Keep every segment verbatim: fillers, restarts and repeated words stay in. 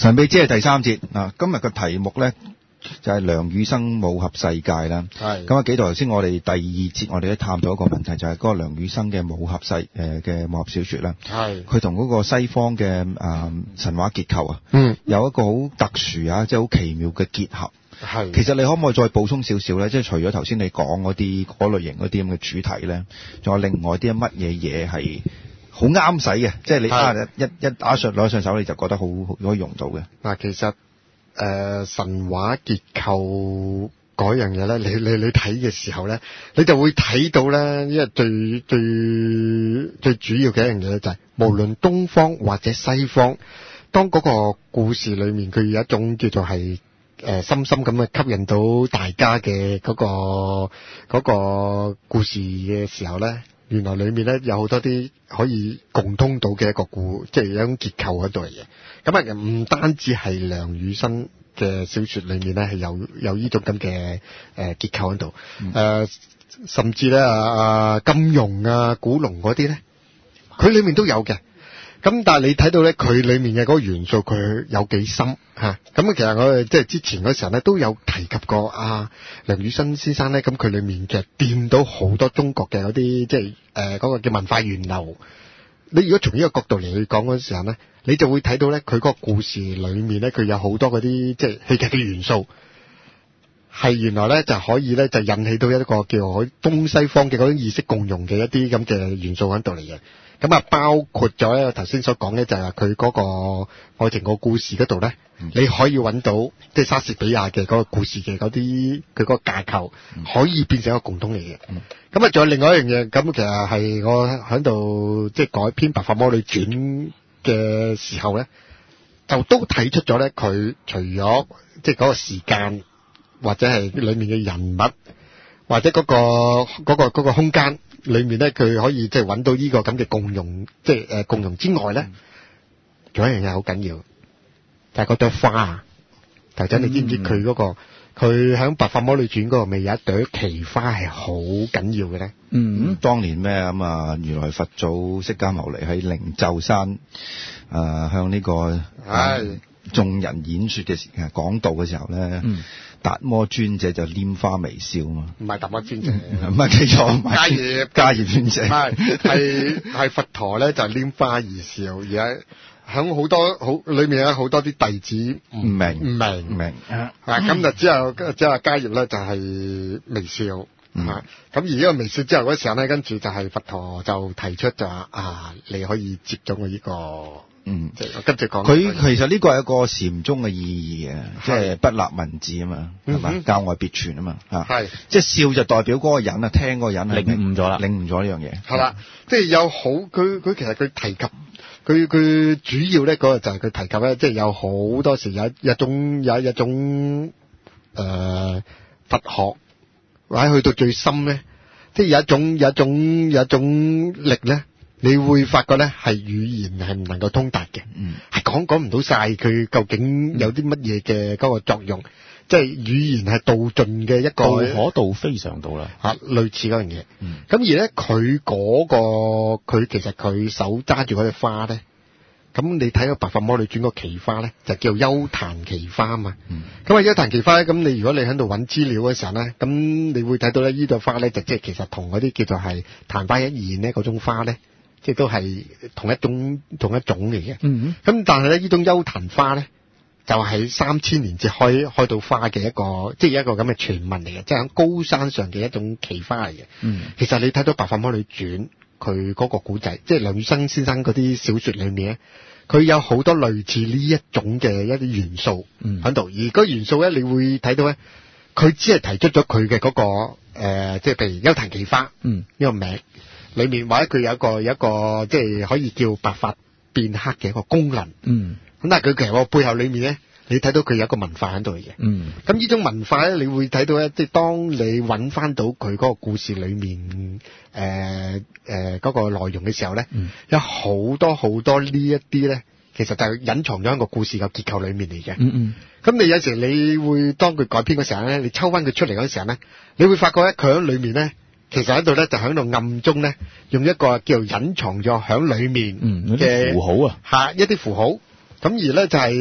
神秘之夜第三節啊，今日嘅題目咧就係梁羽生武俠世界啦。係咁啊，幾度頭先我哋第二節我哋都探討一個問題，就係、是、嗰個梁羽生嘅武俠世誒嘅武俠小說啦。係佢同嗰個西方嘅誒、呃、神話結構啊，嗯，有一個好特殊啊，即係好奇妙嘅結合。係，其實你可唔可以再補充少少咧？即係除咗頭先你講嗰啲嗰類型嗰啲咁嘅主題咧，仲有另外啲乜嘢嘢係好啱使嘅？即係你啊一一打上攞上手你就覺得好可以用到嘅。嗱，其實誒、呃、神話結構嗰樣嘢咧，你你你睇嘅時候咧，你就會睇到咧，因為最最最主要嘅一樣嘢咧，就係無論東方或者西方，當嗰個故事裏面佢有一種叫做係。誒、呃，深深咁去吸引到大家嘅嗰、那個嗰、那個故事嘅時候咧，原來裏面咧有好多啲可以共通到嘅一個故，即係有一種結構喺度嚟嘅。咁啊，唔單止係梁羽生嘅小說裏面咧係有有呢種咁嘅誒結構喺度，誒、嗯呃，甚至咧啊金庸啊古龍嗰啲咧，佢裏面都有嘅。咁但係你睇到咧，佢裏面嘅嗰個元素佢有幾深吓？咁其實我哋即係之前嗰時候咧都有提及過啊，梁羽生先生咧，咁佢裏面其實掂到好多中國嘅嗰啲即係誒嗰個叫文化源流。你如果從呢個角度嚟去講嗰時候咧，你就會睇到咧，佢嗰個故事裏面咧，佢有好多嗰啲即係戲劇嘅元素，係原來咧就可以咧就引起到一個叫做東西方嘅嗰種意識共融嘅一啲咁嘅元素喺度嚟嘅。咁啊，包括咗咧，頭先所講咧，就係佢嗰個愛情個故事嗰度咧，你可以揾到即係莎士比亞嘅嗰個故事嘅嗰啲佢嗰個架構，可以變成一個共通嚟嘅。咁啊，仲有另外一樣嘢，咁其實係我喺度即係改編《白髮魔女傳》嘅時候咧，就都睇出咗咧，佢除咗即係嗰個時間或者係裏面嘅人物，或者嗰個嗰個嗰個空間。裏面咧，佢可以即係揾到呢個咁嘅共融，即係誒共融之外咧，仲有一樣嘢好緊要，就係嗰朵花啊！頭仔，你知唔知佢嗰個佢喺《白髮魔女傳》嗰度咪有一朵奇花係好緊要嘅咧？嗯，當年咩咁啊？如來佛祖釋迦牟尼喺靈鷲山誒、呃、向呢、這個係眾、呃、人演說嘅時誒講道嘅時候咧。嗯，達摩尊者就拈花微笑啊嘛，唔係達摩尊者，唔係記錯，迦葉迦葉尊者，係係係佛陀咧就拈花而笑，而家響好多好裏面有好多啲弟子唔明唔明唔明啊，咁就之後之後迦葉咧就係微笑，嗯、啊，咁而呢個微笑之後嗰時候咧，跟住就係佛陀就提出就話啊，你可以接咗我呢個。嗯，即係跟住講，佢其實呢個係一個禪宗嘅意義嘅，即係不立文字啊嘛，係嘛，教外別傳啊嘛，吓，係，即係笑就代表嗰個人啊，聽嗰個人係領悟咗啦，領悟咗呢樣嘢，係啦，即係有好，佢佢其實佢提及，佢佢主要咧嗰個就係佢提及咧，即係有好多時有一種有一種誒、呃、佛學，或者去到最深咧，即係有一種有一種有一種力咧。你會發覺咧，係語言係唔能夠通達嘅，嗯，係講講唔到晒佢究竟有啲乜嘢嘅嗰個作用，嗯、即係語言係道盡嘅一個道可道非常道啦，吓、啊、類似嗰樣嘢。咁、嗯、而咧佢嗰個佢其實佢手揸住嗰隻花咧，咁你睇個《白髮魔女傳》個奇花咧，就叫幽檀奇花啊嘛。咁啊幽檀奇花咧，咁你如果你喺度揾資料嘅時候咧，咁你會睇到咧呢朵花咧就即係其實同嗰啲叫做係曇花一現咧嗰種花咧。即係都係同一種同一種嚟嘅，嗯，咁但係咧呢種幽檀花咧，就喺三千年至開開到花嘅一個，即係一個咁嘅傳聞嚟嘅，即係喺高山上嘅一種奇花嚟嘅。嗯，其實你睇到《白髮魔女傳》佢嗰個古仔，即係梁羽生先生嗰啲小說裏面咧，佢有好多類似呢一種嘅一啲元素喺度，嗯，而嗰元素咧，你會睇到咧，佢只係提出咗佢嘅嗰個誒、呃，即係譬如幽檀奇花，嗯，呢個名。裏面或者佢有一個有一個即係可以叫白髮變黑嘅一個功能，嗯，咁但係佢其實個背後裏面咧，你睇到佢有一個文化喺度嘅，嗯，咁呢種文化咧，你會睇到咧，即係當你揾翻到佢嗰個故事裏面誒誒嗰個內容嘅時候咧，嗯，有好多好多呢一啲咧，其實就係隱藏咗一個故事嘅結構裏面嚟嘅，嗯嗯，咁你有時你會當佢改編嘅時候咧，你抽翻佢出嚟嗰時候咧，你會發覺咧，佢喺裏面咧。其實喺度咧，就喺度暗中咧，用一個叫做隱藏咗喺裏面嘅、嗯、符號啊，吓一啲符號。咁而咧就係、是、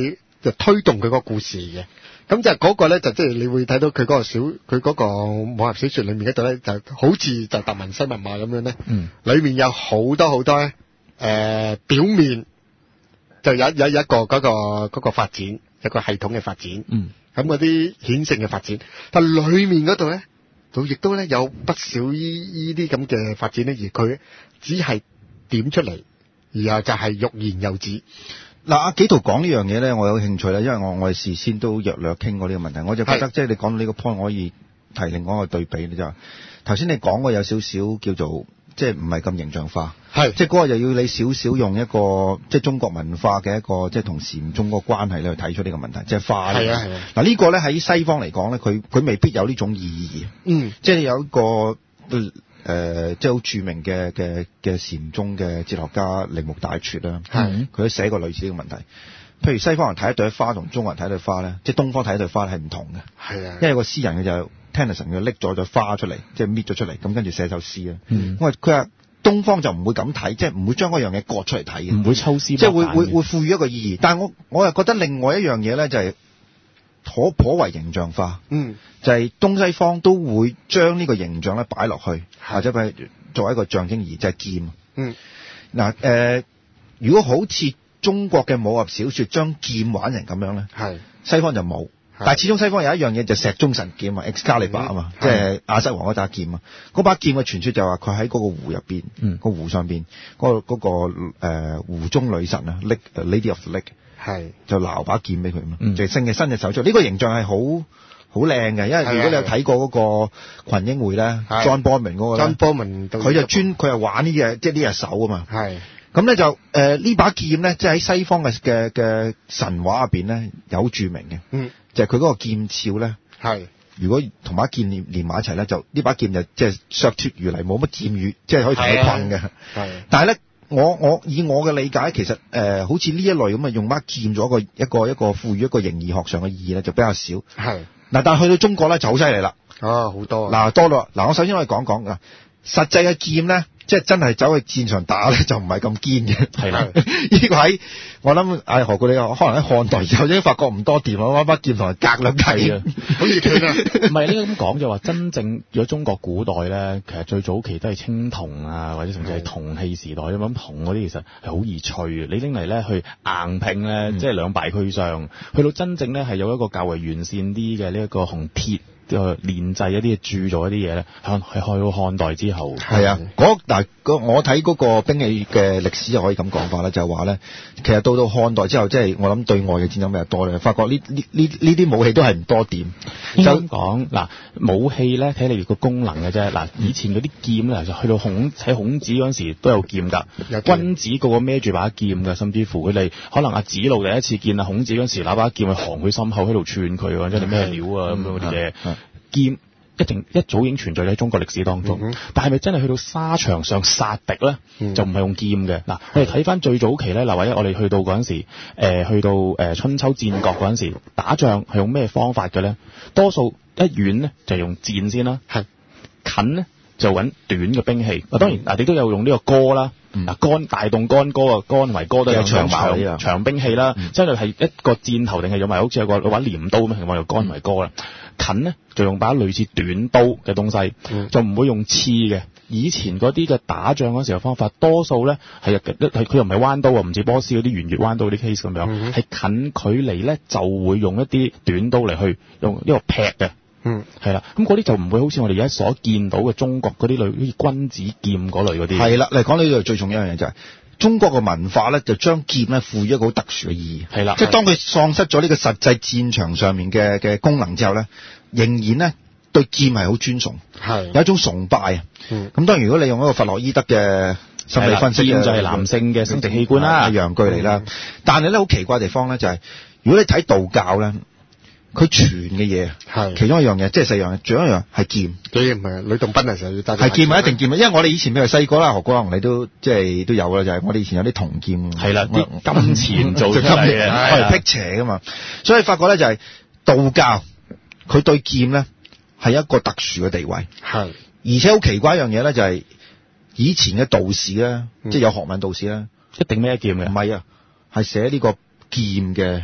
就推動佢個故事嘅。咁就嗰個咧就即係你會睇到佢嗰個小佢嗰個武俠小說裏面嗰度咧就好似就達文西密碼咁樣咧，嗯，裏面有好多好多咧誒、呃、表面就有有有一個嗰、嗰個嗰、嗰個發展，有個系統嘅發展，嗯，咁嗰啲顯性嘅發展，但裏面嗰度咧就亦都咧有不少依依啲咁嘅發展咧，而佢只係點出嚟，然後就係欲言又止。 嗱，阿紀陶講呢樣嘢咧，我有興趣啦，因為我我哋事先都略略傾過呢個問題，我就覺得即係你講到呢個 point，我可以提另外一個對比咧，就係頭先你講過有少少叫做即係唔係咁形象化，係即係嗰個又要你少少用一個即係中國文化嘅一個即係同禪宗嗰個關係咧去睇出呢個問題，即係化。係啊係啊。嗱呢個咧喺西方嚟講咧，佢佢未必有呢種意義。嗯。即係有一個。誒、呃，即係好著名嘅嘅嘅禪宗嘅哲學家鈴木大拙啦，係佢都寫過類似呢個問題。譬如西方人睇一朵花同中國人睇一朵花咧，即係東方睇一朵花係唔同嘅。係啊，因為個詩人嘅就 Tennyson 佢拎咗朵花出嚟，即係搣咗出嚟，咁跟住寫首詩啊。嗯，因為佢話東方就唔會咁睇，即係唔會將嗰樣嘢割出嚟睇嘅，唔會抽絲，即係會會會賦予一個意義。但係我我又覺得另外一樣嘢咧就係、是。頗頗為形象化，嗯，就係、是、東西方都會將呢個形象咧擺落去，或者佢作為一個象徵意義，就係、是、劍，嗯，嗱，誒、呃，如果好似中國嘅武俠小說將劍玩成咁樣咧，係西方就冇，但係始終西方有一樣嘢就石中神劍啊 ，Excalibur 啊嘛，即係亞瑟王嗰把劍啊，嗰把劍嘅傳說就話佢喺嗰個湖入邊，嗯，個湖上邊嗰、那個嗰、那個誒、呃、湖中女神啊 ，Lady of the Lake。係就撈把劍俾佢嘛，就伸嘅伸隻手出，呢、這個形象係好好靚嘅，因為如果你有睇過嗰個群英會咧 ，John Boorman 嗰個 John Boorman 佢就專佢係玩呢隻即係呢隻手啊嘛，係咁咧就誒呢、呃、把劍咧，即係喺西方嘅嘅嘅神話入邊咧有著名嘅，嗯，就係佢嗰個劍鞘咧，係如果同把劍連連埋一齊咧，就呢把劍就即係削脫如泥，冇乜劍雨，即係可以同佢困嘅，係，但係咧。我我以我嘅理解，其實誒、呃、好似呢一類咁啊，用把劍咗一個一個一個賦予一個形而學上嘅意義咧，就比較少。係嗱，但係去到中國咧就好犀利啦。啊，好多嗱多咯。嗱，我首先可以講講啊，實際嘅劍咧，即係真係走去戰場打咧，就唔係咁堅嘅。係啦，呢個喺我諗，誒何故你可能喺漢代之後已經發覺唔多掂，我把劍同人隔兩計啊，好熱血啊！唔係呢個咁講就話，真正如果中國古代咧，其實最早期都係青銅啊，或者甚至係銅器時代咁，銅嗰啲其實係好易脆嘅，你拎嚟咧去硬拼咧，嗯、即係兩敗俱傷。去到真正咧係有一個較為完善啲嘅呢一個紅鐵。誒煉製一啲鑄造一啲嘢咧，係去到漢代之後。係啊，嗰嗱我睇嗰個兵器嘅歷史就可以咁講法啦，就係話咧，其實到到漢代之後，即係我諗對外嘅戰爭比較多咧，發覺呢呢呢呢啲武器都係唔多掂。就咁講嗱，武器咧睇你個功能嘅啫。嗱，以前嗰啲劍咧，就去到孔喺孔子嗰陣時都有劍㗎，君子個個孭住把劍㗎，甚至乎佢哋可能阿子路第一次見阿孔子嗰陣時，攞把劍去行佢心口喺度串佢喎，即係咩料啊咁樣嗰啲嘢。劍一定一早已經存在喺中國歷史當中，嗯、但係咪真係去到沙場上殺敵咧、嗯？就唔係用劍嘅。嗱，我哋睇翻最早期咧，嗱或者我哋去到嗰陣時，誒、呃、去到誒、呃、春秋戰國嗰陣時，打仗係用咩方法嘅咧？多數一遠咧就用箭先啦，係近咧就揾短嘅兵器。啊，當然嗱，你都有用呢個戈啦。嗱、嗯，桿大動桿戈啊，桿同埋戈都有長矛長，長兵器啦，即係係一個箭頭定係用埋好似有個把鐮刀咁，我用桿同埋戈啦。近咧就用把類似短刀嘅東西，嗯、就唔會用刺嘅。以前嗰啲嘅打仗嗰時候方法，多數咧係係佢又唔係彎刀啊，唔似波斯嗰啲圓月彎刀啲 case 咁樣，係、嗯、近距離咧就會用一啲短刀嚟去用呢個劈嘅。嗯，係啦，咁嗰啲就唔會好似我哋而家所見到嘅中國嗰啲類，好似君子劍嗰類嗰啲。係啦，嚟講呢度最重要一樣嘢就係、是、中國嘅文化咧，就將劍咧賦予一個好特殊嘅意義。係啦，即係當佢喪失咗呢個實際戰場上面嘅嘅功能之後咧，仍然咧對劍係好尊崇，係有一種崇拜啊。嗯，咁當然如果你用一個弗洛伊德嘅心理分析，劍就係男性嘅生殖器官啦，陽具嚟啦。嗯、但係咧好奇怪嘅地方咧就係、是，如果你睇道教咧。佢傳嘅嘢係其中一樣嘢，即係四樣嘢，仲有一樣係劍。佢唔係呂洞賓啊，成日要揸係劍，係一定劍啊！因為我哋以前譬如細個啦，何國龍你都即係都有啦，就係、是、我哋以前有啲銅劍。係啦，啲金錢做出嚟嘅，我哋辟邪噶嘛。所以發覺咧就係、是、道教，佢對劍咧係一個特殊嘅地位。係，而且好奇怪一樣嘢咧，就係以前嘅道士咧、嗯，即係有學問道士咧，一定孭劍嘅。唔係啊，係寫呢個劍嘅。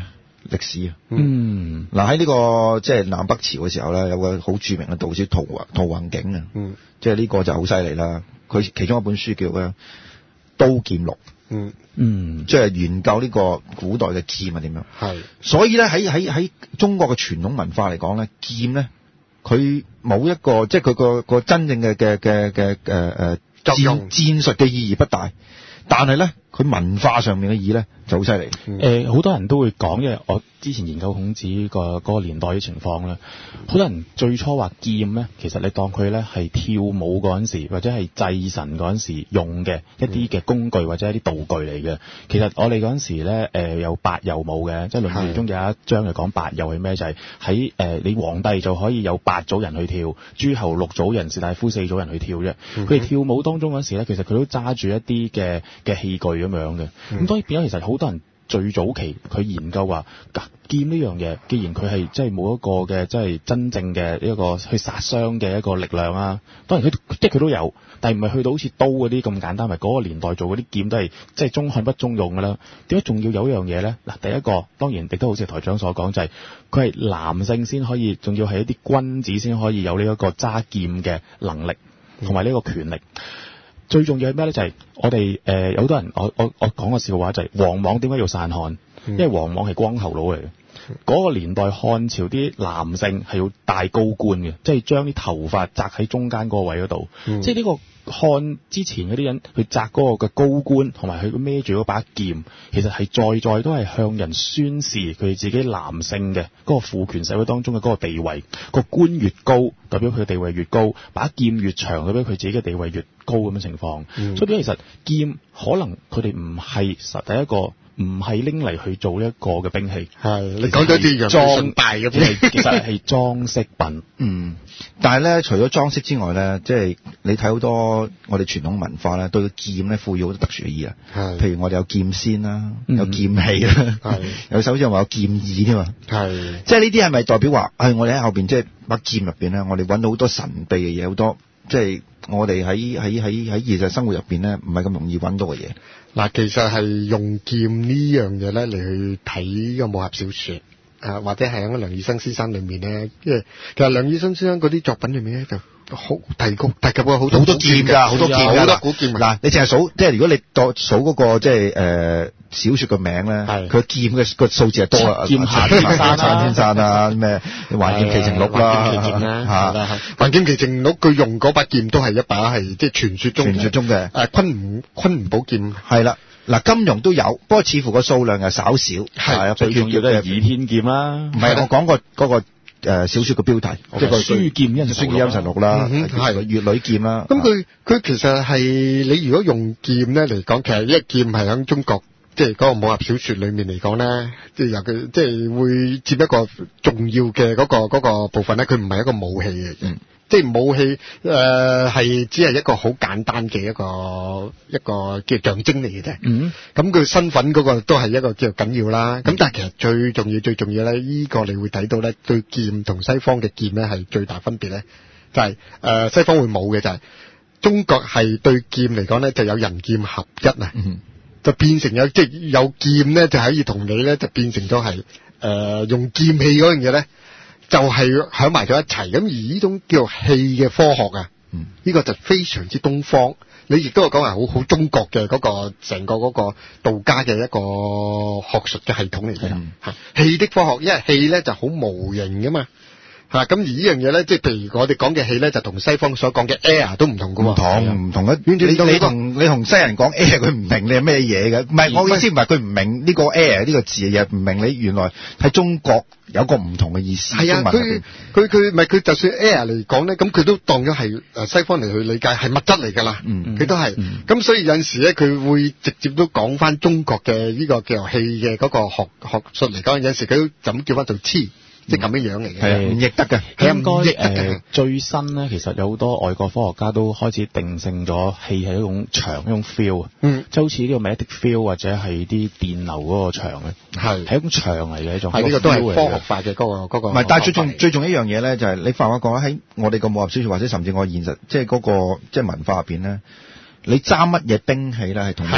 歷史啊。 嗯， 嗱喺呢個即係南北朝嘅時候咧，有個好著名嘅道士陶陶弘景啊。 嗯， 即係呢個就好犀利啦。佢其中一本書叫咧《刀劍錄》。 嗯嗯， 即係研究呢個古代嘅劍係點樣。 係。所以咧喺喺喺中國嘅傳統文化嚟講咧，劍咧佢冇一個即係佢個個真正嘅嘅嘅嘅誒誒戰戰術嘅意義不大，但係咧佢文化上面嘅意義咧就好犀利。 誒，好多人都會講，因為我之前研究孔子個嗰個年代嘅情況啦，好多人最初話劍咧，其實你當佢咧係跳舞嗰陣時，或者係祭神嗰陣時用嘅一啲嘅工具或者一啲道具嚟嘅。其實我哋嗰陣時咧，誒、呃、有八俑舞嘅，即係論語中有一章係講八俑係咩，就係喺誒你皇帝就可以有八組人去跳，諸侯六組人，士大夫四組人去跳啫。佢、嗯、哋跳舞當中嗰陣時咧，其實佢都揸住一啲嘅嘅器具咁樣嘅。咁、嗯、當然變咗，其實好多人。最早期佢研究話劍呢樣嘢，既然佢係即係冇一個嘅即係真正嘅一個去殺傷嘅一個力量啊，當然佢即係佢都有，但係唔係去到好似刀嗰啲咁簡單，咪嗰個年代做嗰啲劍都係即係中漢不中用㗎啦。點解仲要有一樣嘢咧？嗱，第一個當然亦都好似台長所講，就係佢係男性先可以，仲要係一啲君子先可以有呢一個揸劍嘅能力同埋呢個權力。最重要係咩咧？就係、是、我哋誒、呃、有好多人，我我我講個笑話就係、是、王莽點解要散漢？因為王莽係光頭佬嚟嘅。嗰、那個年代漢朝啲男性係要戴高冠嘅，即係將啲頭髮紮喺中間嗰個位嗰度。嗯、即係呢個漢之前嗰啲人去紮嗰個嘅高冠，同埋佢孭住嗰把劍，其實係在在都係向人宣示佢自己男性嘅嗰個父權社會當中嘅嗰個地位。個官越高，代表佢嘅地位越高；把劍越長，代表佢自己嘅地位越高咁嘅情況。嗯、所以其實劍可能佢哋唔係實第一個。唔係拎嚟去做一個嘅兵器，係你講咗啲裝大嘅兵器，其實係裝飾品。嗯， 但係咧，除咗裝飾之外咧，即係你睇好多我哋傳統文化咧，對劍咧賦予好多特殊嘅意義啊。係，譬如我哋有劍仙啦，有劍器啦，係，有手上話有劍意添嘛。係，即係呢啲係咪代表話，係我哋喺後邊即係把劍入邊咧，我哋揾到好多神秘嘅嘢，好多即係我哋喺喺喺喺現實生活入邊咧，唔係咁容易揾到嘅嘢。 嗱，其實係用劍呢樣嘢咧嚟去睇個武俠小說，啊或者係喺梁羽生先生裏面咧，即係其實梁羽生先生嗰啲作品裏面咧就好提供提及過好多好多劍㗎，好多劍㗎，好多古劍。嗱，你淨係數，即係如果你當數嗰個即係誒小說嘅名咧，佢劍嘅個數字係多啊，劍下天山、下天山啊，咩還劍奇情錄啦，嚇， 還劍奇情錄佢用嗰把劍都係一把係即係傳說中傳說中嘅誒昆吾昆吾寶劍。 係啦。嗱，金庸都有，不過似乎個數量又稍少。係啊，最重要都係倚天劍啦。 唔係，我講過嗰個誒小說嘅標題，即係個書劍恩書劍恩仇錄啦，係個乙女劍啦。 咁佢佢其實係你如果用劍咧嚟講，其實一劍係喺中國即係嗰個武俠小說裏面嚟講咧，即係由佢即係會佔一個重要嘅嗰個嗰個部分咧。佢唔係一個武器嚟嘅。嗯即係武器，誒、呃、係只係一個好簡單嘅一個一個叫象徵嚟嘅啫。嗯，咁佢身份嗰個都係一個叫緊要啦。咁、嗯、但係其實最重要最重要咧，呢、這個你會睇到咧，對劍同西方嘅劍咧係最大分別咧，就係、是、誒、呃、西方會冇嘅就係、是、中國係對劍嚟講咧就有人劍合一啊，嗯、就變成有即係有劍咧就可以同你咧就變成咗係誒用劍氣嗰樣嘢咧。就係響埋咗一齊，咁而呢種叫氣嘅科學啊，嗯，呢個就非常之東方，你亦都係講係好好中國嘅嗰個成個嗰個道家嘅一個學術嘅系統嚟嘅，吓氣的科學，因為氣咧就好無形噶嘛。吓咁而呢樣嘢咧，即係譬如我哋講嘅氣咧，就同西方所講嘅 air 都唔同噶喎， 唔同唔同嘅。你你同你同西人講 air，佢唔明你係咩嘢嘅。唔係我意思唔係佢唔明呢個 air 呢個字嘅嘢，唔明你原來喺中國有個唔同嘅意思。係啊， 佢佢佢唔係佢就算 air 嚟講咧，咁佢都當咗係誒西方嚟去理解係物質嚟㗎啦。嗯，佢都係。咁、嗯、所以有陣時咧，佢會直接都講翻中國嘅呢個叫做氣嘅嗰個學學術嚟講，有陣時佢都就咁叫翻做黐。即係咁樣樣嚟嘅，係唔譯得嘅。 應該誒、呃、最新咧，其實有好多外國科學家都開始定性咗氣係一種場，一種 feel 啊。嗯，即係好似呢個 magnetic feel 或者係啲電流嗰個場咧，係係一種場嚟嘅一種。係呢、這個都係科學化嘅嗰、那個嗰、那個。唔係， 但係最重最重要一樣嘢咧，就係、是、你發覺講喺我哋個武俠小說或者甚至我現實即係嗰個即係文化入邊咧，你揸乜嘢兵器咧係同你個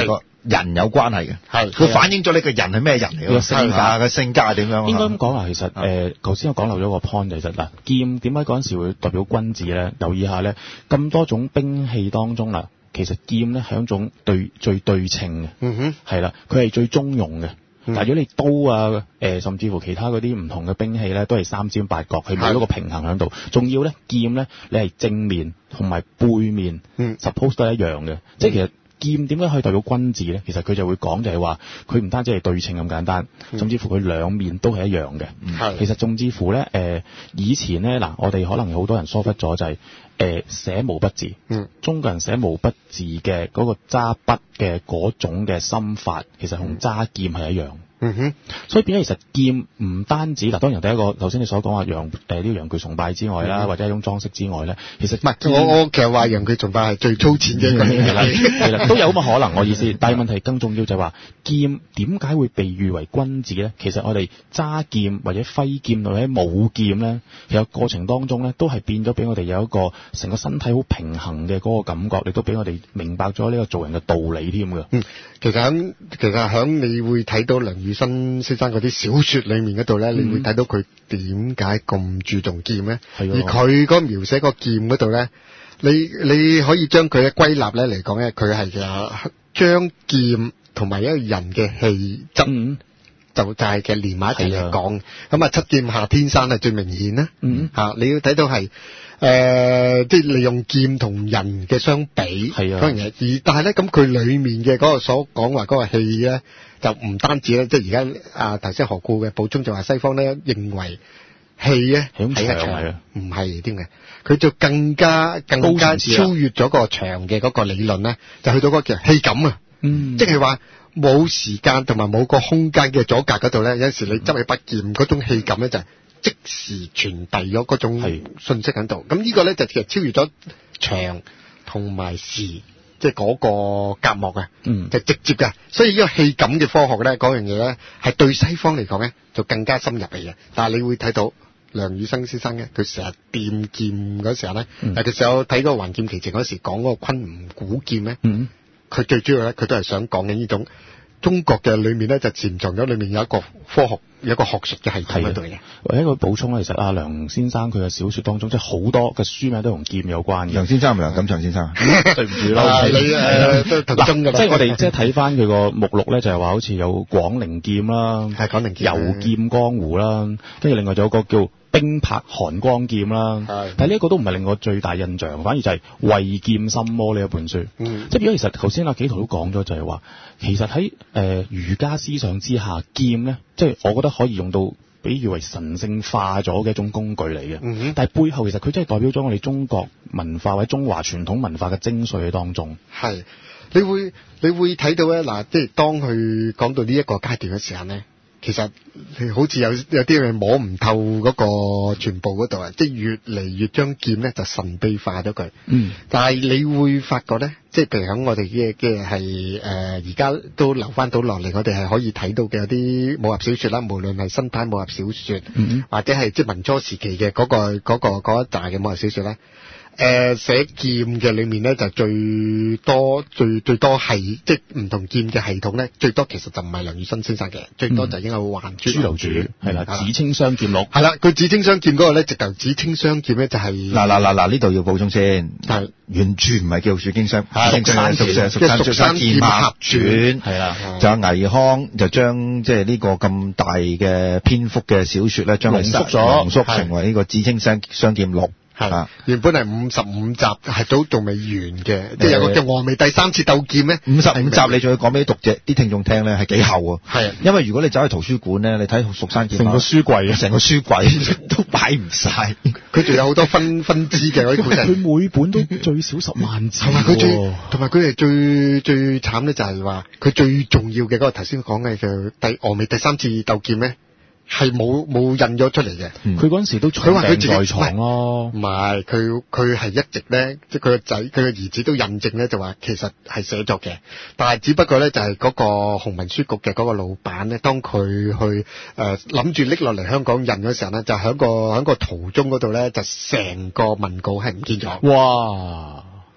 人有關係嘅， 係佢反映咗你個人係咩人嚟嘅， 性格嘅性格係點樣？ 應該咁講啦，其實誒，頭先我講漏咗個 point，其實嗱，劍點解嗰陣時會代表君子咧？留意下咧，咁多種兵器當中啦，其實劍咧係一種對最對稱嘅， 嗯哼， 係啦，佢係最中庸嘅。 嗯、 但係如果你刀啊，誒、呃、甚至乎其他嗰啲唔同嘅兵器咧，都係三尖八角，係冇一個平衡喺度。仲要咧劍咧，你係正面同埋背面、嗯、suppose 都係一樣嘅。嗯、即係其實劍點解可以代表君子咧？其實佢就會講就係話，佢唔單止係對稱咁簡單，嗯、甚至乎佢兩面都係一樣嘅。嗯、其實甚至乎咧，誒、呃、以前咧嗱，我哋可能有好多人疏忽咗就係、是。誒、呃、寫毛筆字，嗯，中國人寫毛筆字嘅嗰個揸筆嘅嗰種嘅心法，其實同揸劍係一樣。嗯哼，所以變咗其實劍唔單止嗱，當然第一個頭先你所講話陽誒呢個陽具崇拜之外啦，嗯、或者一種裝飾之外咧，其實唔係我我其實話陽具崇拜係最粗淺嘅一個嘢啦， 係啦，都有咁嘅可能。我意思，但係問題更重要就係話劍點解會被譽為君子咧？其實我哋揸劍或者揮劍或者舞劍咧，其實過程當中咧都係變咗俾我哋有一個成個身體好平衡嘅嗰個感覺，亦都俾我哋明白咗呢個做人嘅道理添㗎。 嗯，其實喺其實喺你會睇到梁羽生先生嗰啲小說裏面嗰度咧，嗯、你會睇到佢點解咁注重劍咧？係而佢嗰描寫個劍嗰度咧，你你可以將佢嘅歸納咧嚟講咧，佢係將劍同埋一個人嘅氣質。嗯就就係嘅連埋一齊嚟講，咁啊七劍下天山係最明顯啦。嗯，吓、啊、你要睇到係誒，即、呃、係、就是、利用劍同人嘅相比，係啊嗰樣嘢。而但係咧，咁佢裏面嘅嗰個所講話嗰個氣咧，就唔單止咧，即係而家啊頭先何故嘅補充就話西方咧認為氣咧係一場，唔係添嘅，佢就更加更加超越咗個場嘅嗰個理論咧，就去到嗰個叫氣感啊。嗯，即係話。冇時間同埋冇個空間嘅阻隔嗰度咧，有陣時你執起把劍嗰種氣感咧，就係即時傳遞咗嗰種信息喺度。咁呢個咧就其實超越咗場同埋時，即係嗰個隔膜嘅，嗯，就直接嘅。所以呢個氣感嘅科學咧，嗰樣嘢咧係對西方嚟講咧就更加深入嚟嘅。但係你會睇到梁羽生先生嘅，佢成日掂劍嗰時候咧，嗯、其實我睇嗰個《還劍奇情》嗰時講嗰個昆吾古劍咧。嗯佢最主要咧，佢都係想講緊呢種中國嘅裏面咧，就潛藏咗裏面有一個科學、有一個學術嘅系統喺度嘅。 或者一個補充咧，其實阿梁先生佢嘅小說當中，即係好多嘅書名都同劍有關嘅。 梁先生係咪梁錦祥先生？ 對唔住啦， 你誒都同中㗎啦。 即係我哋即係睇翻佢個目錄咧，就係話好似有廣陵劍啦， 係廣陵劍、 遊劍江湖啦，跟住另外仲有個叫冰魄寒光劍啦，但係呢一個都唔係令我最大印象，反而就係慧劍心魔呢一本書。嗯、即係如果其實頭先阿紀陶都講咗，就係話其實喺誒、呃、儒家思想之下，劍咧，即係我覺得可以用到，比喻為神聖化咗嘅一種工具嚟嘅。嗯、但係背後其實佢真係代表咗我哋中國文化或者中華傳統文化嘅精髓喺當中。係， 你會你會睇到咧嗱，即係當佢講到呢一個階段嘅時候咧。其實好似有有啲嘢摸唔透嗰個全部嗰度啊，即係越嚟越將劍咧就神秘化咗佢。嗯，但係你會發覺咧，即係譬如喺我哋嘅嘅係誒而家都留翻到落嚟，我哋係可以睇到嘅有啲武俠小說啦，無論係新派武俠小說，嗯、或者係即係民初時期嘅嗰、嗰個嗰、嗰個嗰、嗰個、一紮嘅武俠小說咧。誒，寫劍嘅裏面咧就最多最最多係即係唔同劍嘅系統咧，最多其實就唔係梁羽生先生嘅，嗯、最多就應該會還珠樓主係啦，紫青雙劍錄係啦，佢紫青雙劍嗰個咧，直頭紫青雙劍咧就係嗱嗱嗱嗱呢度要補充先，係原著唔係叫蜀經雙，蜀山蜀山蜀山蜀山劍俠傳係啦，就有倪匡就將即係呢個咁大嘅篇幅嘅小說咧，將佢濃縮咗，濃縮成為呢個紫青雙雙劍錄。 係，原本係五十五集，係都仲未完嘅，即係有個叫峨眉第三次鬥劍咧。 五十五集你仲要講俾啲讀者、啲聽眾聽咧，係幾厚啊？係，因為如果你走去圖書館咧，你睇《蜀山劍》， 成個書櫃啊， 成個書櫃都擺唔晒。 佢仲有好多分分支嘅嗰啲故事。 佢每本都最少十萬字。 同埋佢最，同埋佢係最最慘咧，就係話佢最重要嘅嗰個頭先講嘅就第峨眉第三次鬥劍咧。係冇冇印咗出嚟嘅， 佢嗰陣時都佢話佢自己在床咯， 唔係佢佢係一直咧，即係佢個仔佢個兒子都印證咧，就話其實係寫作嘅，但係只不過咧就係嗰個紅文書局嘅嗰個老闆咧，當佢去誒諗住拎落嚟香港印嗰時候咧，就喺個喺個途中嗰度咧，就成個文稿係唔見咗。哇！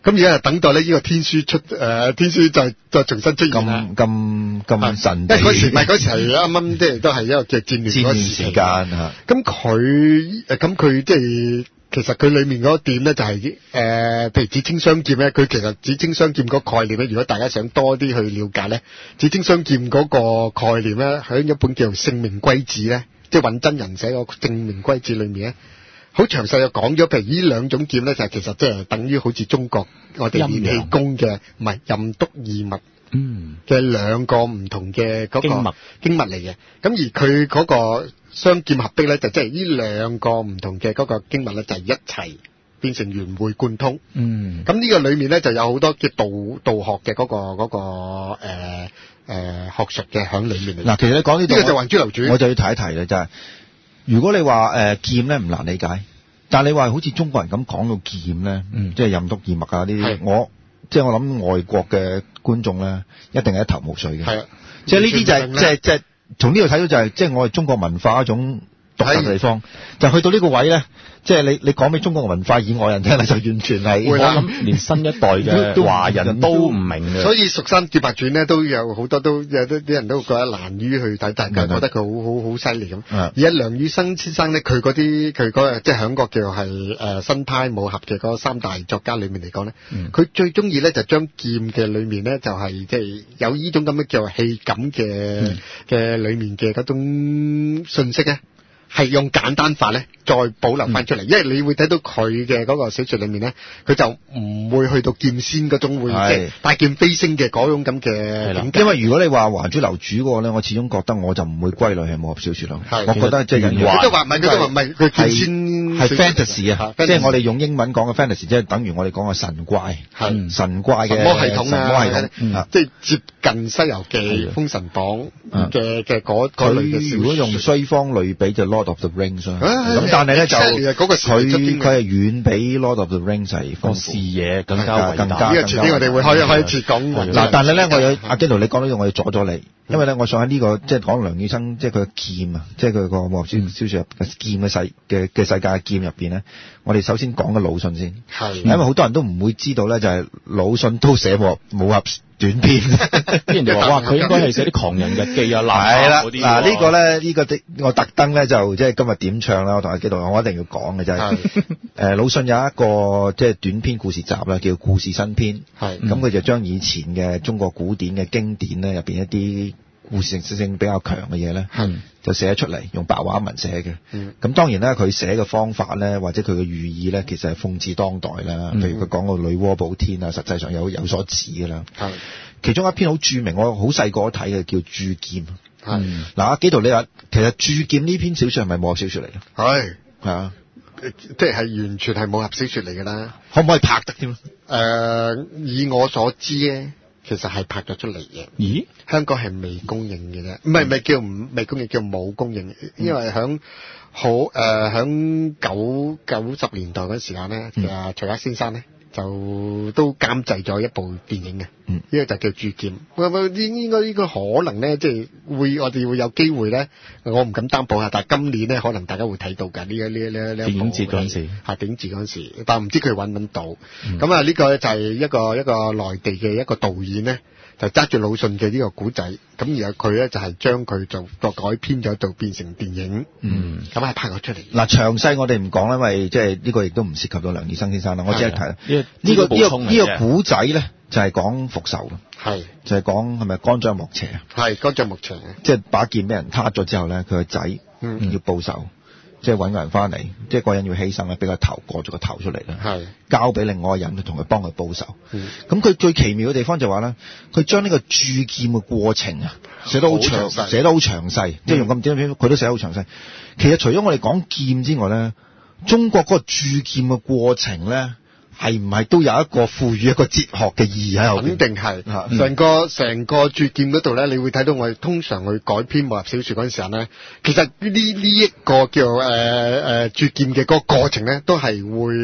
咁而家就等待咧呢個天書出誒、呃、天書再再重新出現啦。 咁咁咁神秘。 因為嗰時唔係嗰時係啱啱即係都係一個嘅戰亂嗰時時間嚇。 咁佢誒咁佢即係其實佢裡面嗰個點咧就係、是、誒、呃，譬如紫青雙劍咧，佢其實紫青雙劍嗰個概念咧，如果大家想多啲去了解咧，紫青雙劍嗰個概念咧，喺一本叫做《聖明歸志》咧，即係尹真人寫個《聖明歸志》裏面咧。好詳細就講咗，譬如呢兩種劍咧，就其實即係等於好似中國我哋練氣功嘅，唔係任督二脈嘅兩個唔同嘅嗰個經脈經脈嚟嘅。咁而佢嗰個雙劍合璧咧，就即係呢兩個唔同嘅嗰個經脈咧，就係一齊變成圓會貫通。嗯，咁呢個裡面咧就有好多嘅道道學嘅嗰個嗰個誒誒學術嘅喺裡面嚟。嗱， 其實你講呢度， 呢個就還珠樓主， 我就要提一提啦，就係。如果你話誒、呃、劍咧唔難理解，但係你話好似中國人咁講到劍咧，嗯、即係任督二脈啊呢啲，我即係我諗外國嘅觀眾咧一定係一頭霧水嘅。係啊，即係呢啲就係即係即係從呢度睇到就係即係我哋中國文化一種獨特嘅地方，就去到呢個位咧，即係你你講俾中國文化以外人聽咧，就完全係我諗連新一代嘅華人都唔明嘅。 所以《蜀山劍俠傳》咧都有好多都有啲啲人都覺得難於去睇，大家覺得佢好好好犀利咁。而家梁羽生先生咧，佢嗰啲佢嗰即係響個叫係誒新派武俠嘅嗰三大作家裏面嚟講咧，佢、嗯、最中意咧就將劍嘅裏面咧就係即係有呢種咁嘅叫做氣感嘅嘅裏面嘅嗰種信息咧。係用簡單法咧，再保留翻出嚟、嗯，因為你會睇到佢嘅嗰個小說裏面咧，佢就唔會去到劍仙嗰種會即係大劍飛升嘅嗰種咁嘅。 因為如果你話還珠樓主嗰個咧，我始終覺得我就唔會歸類係武俠小說咯。我覺得即係人話， 佢都話唔係，佢都話唔係，佢劍仙係 fantasy 啊，即係我哋用英文講嘅 fantasy，即係等於我哋講嘅神怪，係神怪嘅魔系統啊， 魔系統，嗯、 即係接近西遊記、封神榜嘅嘅嗰嗰類嘅小說。 如果用西方類比就 Lord of the Rings 啦，咁但係咧就佢佢係遠比 Lord of the Rings 係豐富視野更加更加。 呢個遲啲我哋會開一開節講。 嗱，但係咧我有阿基奴，你講到呢，我要阻咗你，因為咧我想喺呢個即係講梁羽生，即係佢嘅劍啊，即係佢個武俠小小說嘅劍嘅世嘅嘅世界嘅劍入邊咧，我哋首先講嘅魯迅先，係因為好多人都唔會知道咧，就係魯迅都寫過武俠短篇， 啲人就話哇，佢應該係寫啲狂人日記啊、爛嗰啲。 嗱呢個咧，呢個的我特登咧就即係今日點唱啦，我同阿基度我一定要講嘅就係誒魯迅有一個即係短篇故事集啦，叫《故事新編》。係咁佢就將以前嘅中國古典嘅經典咧入邊一啲故事性比較強嘅嘢咧，就寫出嚟，用白話文寫嘅。咁、嗯、當然咧，佢寫嘅方法咧，或者佢嘅寓意咧，其實係諷刺當代啦。譬、嗯、如佢講個女媧補天啊，實際上有有所指㗎啦。其中一篇好著名，我好細個睇嘅叫《鑄劍》。係嗱，阿基度你話，其實《鑄劍》呢篇小說係咪武俠小說嚟嘅？係係啊， 即係完全係武俠小說嚟㗎啦。 可唔可以拍得添？誒、 呃，以我所知咧。其實係拍咗出嚟嘅。咦？香港係未公映嘅啫，唔係唔係叫唔未公映，叫冇公映。因為響好誒響九九十年代嗰時間咧，其實徐克先生咧就都監製咗一部電影嘅。嗯，呢個就叫《鑄劍》。喂喂，應應該應該可能咧，即係會我哋會有機會咧，我唔敢擔保下，但係今年咧可能大家會睇到㗎。呢個呢呢呢電影節嗰陣時，係電影節嗰陣時，但係唔知佢揾唔揾到。咁啊，呢個就係一個一個內地嘅一個導演咧，就揸住魯迅嘅呢個古仔，咁然後佢咧就係將佢就作改編咗，就變成電影。嗯，咁係拍咗出嚟。嗱，詳細我哋唔講啦，因為即係呢個亦都唔涉及到梁羽生先生啦。我只係提呢、呢個呢、呢個呢、呢個古仔咧。就係、是、講復仇咯，係就係講係咪干將莫邪啊？係干將莫邪，即係把劍俾人撻咗之後咧，佢個仔要報仇，即係揾個人翻嚟，即係個人要犧牲咧，俾個頭割咗個頭出嚟啦，係交俾另外個人去同佢幫佢報仇。咁、嗯、佢最奇妙嘅地方就話咧，佢將呢個鑄劍嘅過程啊寫得好詳細，寫得好詳細，即係用咁短篇佢都寫得好詳細。其實除咗我哋講劍之外咧，中國嗰個鑄劍嘅過程咧。係唔係都有一個賦予一個哲學嘅意義喺後邊？肯定係，成、嗯、個成個鑄劍嗰度咧，你會睇到我哋通常去改編武俠小說嗰陣時候咧，其實呢呢一個叫誒誒鑄劍嘅嗰個過程咧，都係會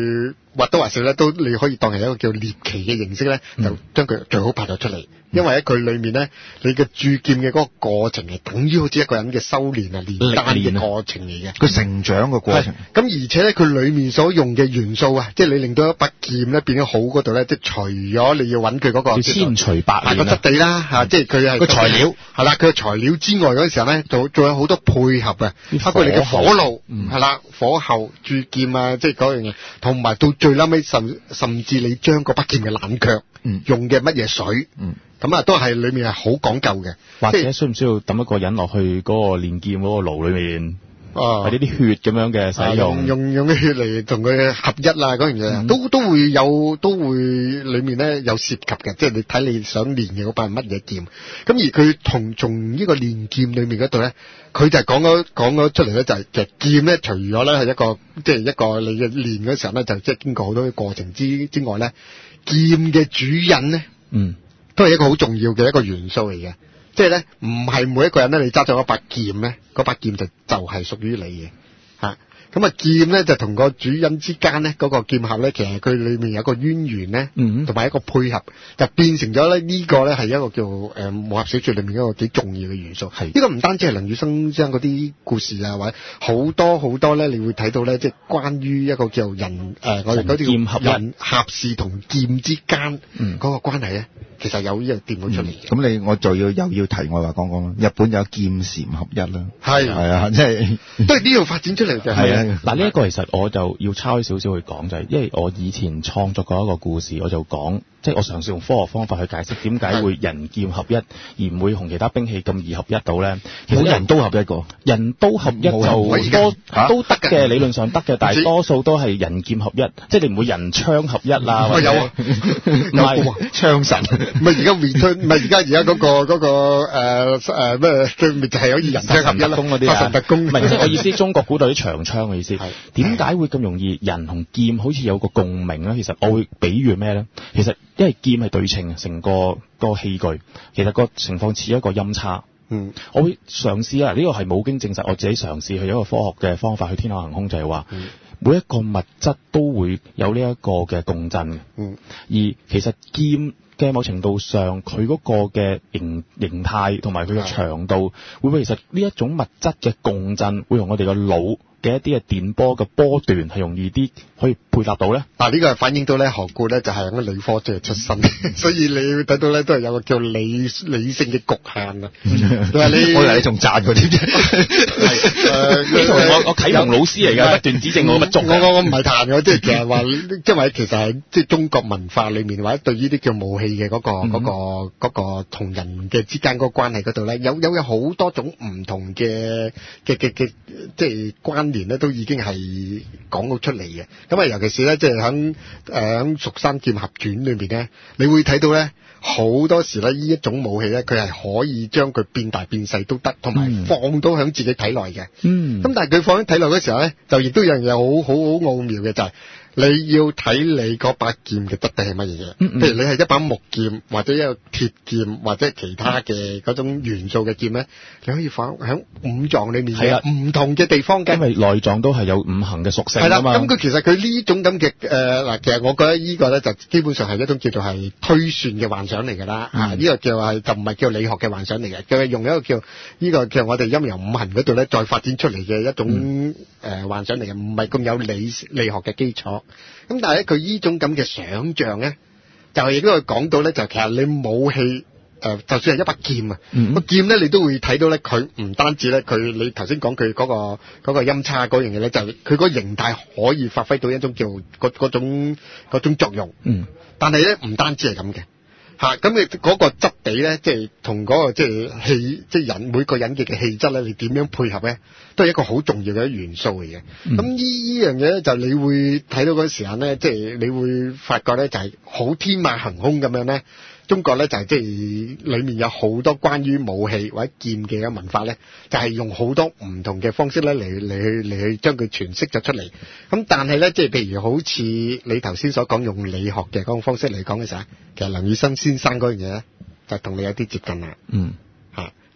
或多或少咧都你可以當係一個叫獵奇嘅形式咧，就將佢最好拍咗出嚟。因為喺佢裏面咧，你嘅鑄劍嘅嗰個過程係等於好似一個人嘅修煉啊、煉丹嘅過程嚟嘅， 佢成長嘅過程。 咁而且咧，佢裏面所用嘅元素啊，即係你令到一把劍咧變咗好嗰度咧，即係除咗你要揾佢嗰個千錘百煉個質地啦嚇，即係佢係個材料係啦，佢嘅材料之外嗰陣時候咧，仲仲有好多配合啊，包括你嘅火爐係啦、火候、鑄劍啊，即係嗰樣嘢，同埋到最撚尾甚甚至你將嗰把劍嘅冷卻。嗯、用嘅乜嘢水，咁啊、嗯、都係裏面係好講究嘅， 或者需唔需要抌一個人落去嗰個練劍嗰個爐裏面， 哦， 或者啲血咁樣嘅使用， 啊、用用啲血嚟同佢合一啦嗰樣嘢，嗯、都都會有都會裏面咧有涉及嘅，即係你睇你想練嘅嗰把係乜嘢劍，咁而佢同從呢個練劍裏面嗰度咧，佢就係講咗講咗出嚟咧，就係其實劍咧，除咗咧係一個即係一個你嘅練嗰時候咧，就即係經過好多嘅過程之之外咧。劍嘅主人咧，嗯，都係一個好重要嘅一個元素嚟嘅，即係咧唔係每一個人咧，你揸咗一把劍咧，嗰把劍就就係屬於你嘅，吓，咁啊劍咧就同個主人之間咧嗰個劍合咧，其實佢裏面有一個淵源咧，嗯，同埋一個配合，就變成咗咧呢個咧係一個叫誒武俠小說裏面一個幾重要嘅元素。係呢個唔單止係梁羽生將嗰啲故事啊，或者好多好多咧，你會睇到咧，即係關於一個叫人誒我哋嗰啲人俠士同劍之間嗰個關係咧。其實有呢個掂到出嚟嘅， 咁、嗯、你我就要又要題外話講講啦。日本有劍禪合一啦， 係係啊，即係都係呢度發展出嚟嘅。係啊， 嗱呢一個其實我就要抄少少去講就係、是，因為我以前創作過一個故事，我就講。即係我嘗試用科學方法去解釋點解會人劍合一，而唔會同其他兵器咁易合一到咧。其實人刀合一個，人刀合一就多、啊、都得嘅，理論上得嘅，但係多數都係人劍合一，即係你唔會人槍合一啦。 或者有啊， 唔係槍神， 唔係而家 return， 唔係而家而家嗰個嗰、嗰個誒誒咩，最咪就係可以人槍合一啦。殺神特攻唔係，即係我意思，中國古代啲長槍嘅意思。點解會咁容易人同劍好似有個共鳴咧？其實我會比喻咩咧？其實因為劍係對稱成個個器具，其實個情況似一個音叉。嗯，我會嘗試啊，呢、這個係冇經證實，我自己嘗試去一個科學嘅方法去天馬行空，就係、是、話、嗯、每一個物質都會有呢一個嘅共振嘅。嗯，而其實劍嘅某程度上，佢嗰個嘅形形態同埋佢嘅長度，會唔會其實呢一種物質嘅共振會同我哋個腦嘅一啲嘅電波嘅波段係容易啲可以配合到咧？ 嗱，呢個係反映到咧何故咧就係咁理科即係出身，所以你會睇到咧都係有個叫理理性嘅局限啊。但係你我以為你仲讚佢添啫。 你同我我啟蒙老師嚟㗎，不斷指正我不足。 我我我唔係彈嘅，即係其實話，即係其實係即係中國文化裏面或者對呢啲叫武器嘅嗰個嗰個嗰個同人嘅之間嗰個關係嗰度咧，有有有好多種唔同嘅嘅嘅嘅即係關聯咧，都已經係講到出嚟嘅。咁啊，尤其是咧，即係喺誒喺《蜀山劍俠傳》裏面咧，你會睇到咧，好多時咧呢一種武器咧，佢係可以將佢變大變細都得，同埋放到喺自己體內嘅。嗯。咁但係佢放喺體內嗰時候咧，就亦都有樣嘢好好好奧妙嘅，就係、是。你要睇你嗰把劍嘅質地係乜嘢嘢？嗯嗯，譬如你係一把木劍，或者一個鐵劍，或者其他嘅嗰種元素嘅劍咧，你可以放喺五臟裏面嘅唔同嘅地方嘅。 因為內臟都係有五行嘅屬性啊嘛。 係啦，咁佢其實佢呢種咁嘅誒嗱，其實我覺得呢個咧就基本上係一種叫做係推算嘅幻想嚟㗎啦。嗯、啊，呢、呢個叫係就唔係叫理學嘅幻想嚟嘅，佢係用一個叫呢、呢個叫我哋陰陽五行嗰度咧再發展出嚟嘅一種誒、嗯呃、幻想嚟嘅，唔係咁有理理學嘅基礎。咁但係咧，佢呢種咁嘅想像咧，就亦都係講到咧，就其實你武器誒、呃，就算係一把劍啊，個、嗯、劍咧，你都會睇到咧，佢唔單止咧，佢你頭先講佢嗰個嗰個音叉嗰樣嘢咧，就佢個形態可以發揮到一種叫嗰嗰種嗰種作用。嗯，但係咧唔單止係咁嘅。嚇，咁你嗰個質地咧，即係同嗰個即係氣，即係人每個人嘅嘅氣質咧，你點樣配合咧，都係一個好重要嘅元素嚟嘅。咁呢呢樣嘢咧，就你會睇到嗰時間咧，即係你會發覺咧，就係好天馬行空咁樣咧。中國咧就係即係裡面有好多關於武器或者劍嘅文化咧，就係用好多唔同嘅方式咧嚟嚟去嚟去將佢詮釋咗出嚟。咁但係咧，即係譬如好似你頭先所講用理學嘅嗰種方式嚟講嘅時候，其實梁羽生先生嗰樣嘢咧，就同你有啲接近啦。嗯。嚇，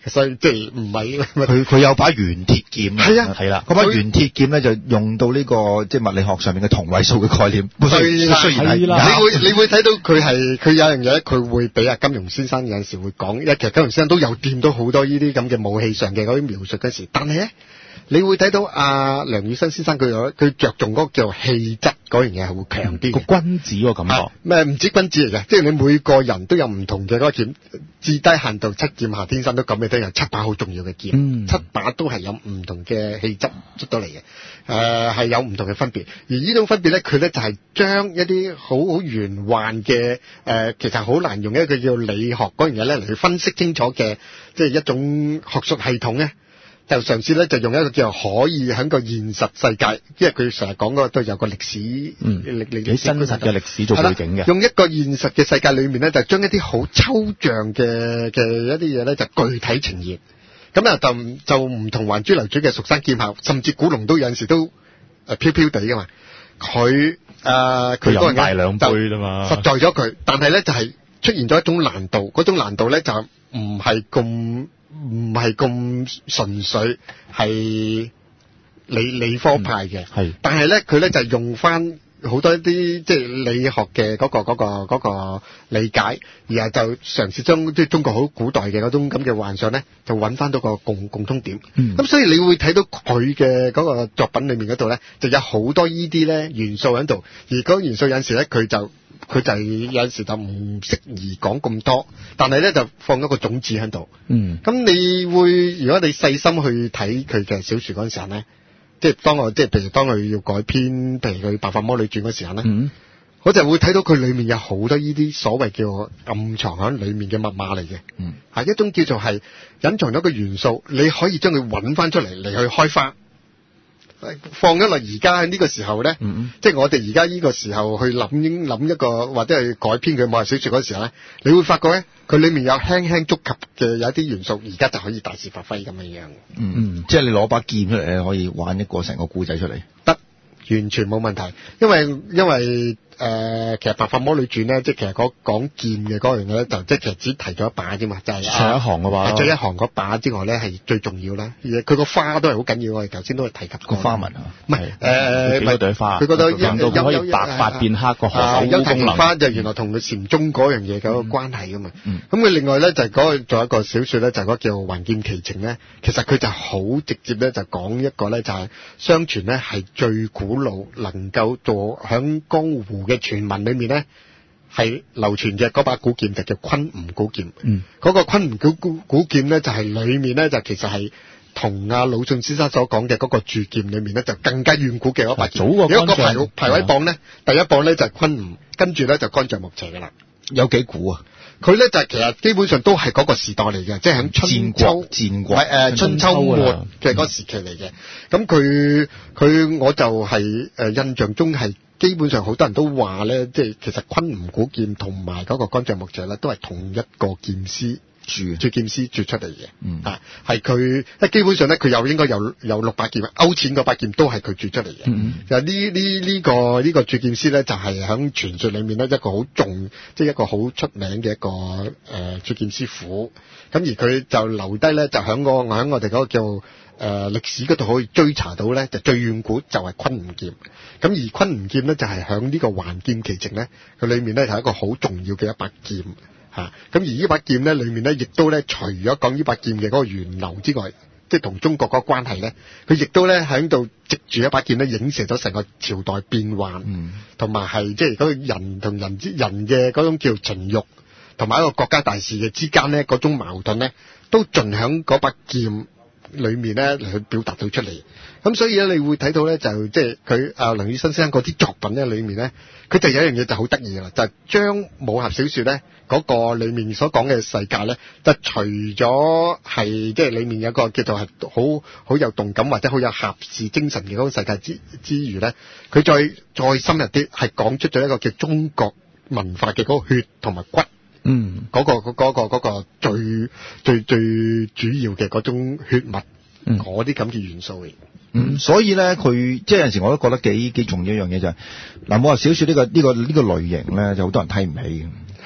所以即係唔係佢佢有把原鐵劍係啊係啦， 嗰把原鐵劍咧就用到呢、這個即係物理學上面嘅同位素嘅概念。 係啦， 雖然係你會你會睇到佢係佢有樣嘢，佢會俾阿金庸先生有陣時會講，因為其實金庸先生都有掂到好多呢啲咁嘅武器上嘅嗰啲描述嗰時，但係咧。你會睇到阿梁羽生先生佢有佢着重嗰個叫氣質嗰樣嘢係會強啲個君子個感覺。 咩唔止君子嚟嘅，即係你每個人都有唔同嘅嗰個劍，至低限度七劍下天生都咁嘅，都有七把好重要嘅劍， 嗯、 七把都係有唔同嘅氣質出到嚟嘅，誒、呃、係有唔同嘅分別。而呢種分別咧，佢咧就係、是、將一啲好好玄幻嘅誒、呃，其實好難用一個叫理學嗰樣嘢咧嚟去分析清楚嘅，即係一種學術系統咧。就嘗試咧，就用一個叫可以喺個現實世界，因為佢成日講嗰個都有個歷史， 嗯， 歷歷幾真實嘅歷史做背景嘅。 用一個現實嘅世界裏面咧，就將一啲好抽象嘅嘅一啲嘢咧，就具體呈現。咁啊，就就唔同還珠樓主嘅蜀山劍俠，甚至古龍都有陣時都誒飄飄地噶嘛。佢誒佢飲大兩杯啫嘛， 實在咗佢，但係咧就係出現咗一種難度，嗰種難度咧就唔係咁。唔係咁純粹係理理科派嘅，係、嗯，但係咧佢咧就係用翻好多一啲即係理學嘅嗰、嗰個嗰、嗰個嗰、嗰個理解，然後就嘗試將即係中國好古代嘅嗰種咁嘅幻想咧，就揾翻到個共共通點。咁、嗯、所以你會睇到佢嘅嗰個作品裏面嗰度咧，就有好多呢啲咧元素喺度，而嗰個元素有陣時咧佢就。佢就係有陣時就唔適宜講咁多，但係咧就放咗個種子喺度。嗯，咁你會如果你細心去睇佢嘅小說嗰陣時候咧，即係當我即係譬如當佢要改編，譬如佢《白髮魔女傳》嗰時候咧，嗯，我就會睇到佢裏面有好多呢啲所謂叫暗藏喺裏面嘅密碼嚟嘅。嗯，係一種叫做係隱藏咗個元素，你可以將佢揾翻出嚟嚟去開花。放咗落而家喺呢個時候咧，嗯、即係我哋而家呢個時候去諗諗一個或者係改編佢武俠小說嗰時候咧，你會發覺咧，佢裏面有輕輕觸及嘅有一啲元素，而家就可以大肆發揮咁樣樣。 嗯嗯，即係你攞把劍出嚟咧，可以玩一個成個故仔出嚟， 得完全冇問題，因為因為。誒、呃，其實《白髮魔女傳》咧，即係其實講講劍嘅嗰樣嘢咧，就即係其實只提咗一把啫嘛，就係、是、 上一行嗰把， 最一行嗰把之外咧，係最重要啦。佢個花都係好緊要，我哋頭先都係提及過。個花紋啊，唔係誒， 幾多朵花？ 佢覺得令到可以白髮變黑個好有功能。花就原來同佢禪宗嗰樣嘢有個關係噶嘛。咁、嗯、佢另外咧就係嗰個仲有一個小說咧，就係、是、嗰個叫《還劍奇情》咧。其實佢就好直接咧，就講一個咧就係相傳咧係最古老能夠做響江湖嘅傳聞裏面咧係流傳嘅嗰把古劍就叫昆吾古劍。嗯，嗰、那個昆吾古古古劍咧就係、是、裏面咧就其實係同阿魯迅先生所講嘅嗰個鑄劍裏面咧就更加遠古嘅嗰把劍。早個有一個排排位榜咧，第一榜咧就係昆吾，跟住咧就干將木邪噶啦。 有幾古啊？ 佢咧就係其實基本上都係嗰個時代嚟嘅，即係喺春秋戰國誒春秋末嘅嗰個時期嚟嘅。咁佢佢我就係、是、誒、呃、印象中係。基本上好多人都話咧，即係其實昆吾古劍同埋嗰個干將木邪咧，都係同一個劍師鑄鑄劍師鑄出嚟嘅。嗯，啊，係佢，即基本上咧，佢有應該有有六把劍，勾踐嗰把劍都係佢鑄出嚟嘅。嗯，就呢呢呢個呢、這個鑄劍師咧，就係喺傳說裏面咧一個好重，即係一個好出名嘅一個誒鑄、呃、劍師傅。咁而佢就留低咧，就喺我喺我哋嗰個叫誒歷史嗰度可以追查到咧，就最遠古就係昆吾劍。咁而昆吾劍咧就係喺呢個還劍奇情咧，佢裏面咧係一個好重要嘅一把劍嚇。咁、啊、而呢把劍咧裏面咧亦都咧除咗講呢把劍嘅嗰個源流之外，即係同中國嗰個關係咧，佢亦都咧喺度藉住一把劍咧影射咗成個朝代變幻，同埋係即係嗰個人同人之人嘅嗰種叫情慾，同埋一個國家大事嘅之間咧嗰種矛盾咧，都盡喺嗰把劍裏面咧嚟去表達到出嚟。咁所以咧，你會睇到咧，就即係佢啊梁羽生先生嗰啲作品咧裏面咧，佢就有一樣嘢就好得意啦，就係、是、將武俠小說咧嗰、那個裏面所講嘅世界咧，就除咗係即係裏面有一個叫做係好好有動感或者好有俠士精神嘅嗰個世界之之餘咧，佢再再深入啲，係講出咗一個叫中國文化嘅嗰個血同埋骨，嗯，嗰、那個嗰、那個嗰、那個那個最最最主要嘅嗰種血脈，嗰啲咁嘅元素嚟。 嗯，所以咧，佢即係有陣時我都覺得幾幾重要一樣嘢就係、是、嗱，武俠小說呢、這個呢、這個呢、這個類型咧，就好多人睇唔起嘅。係，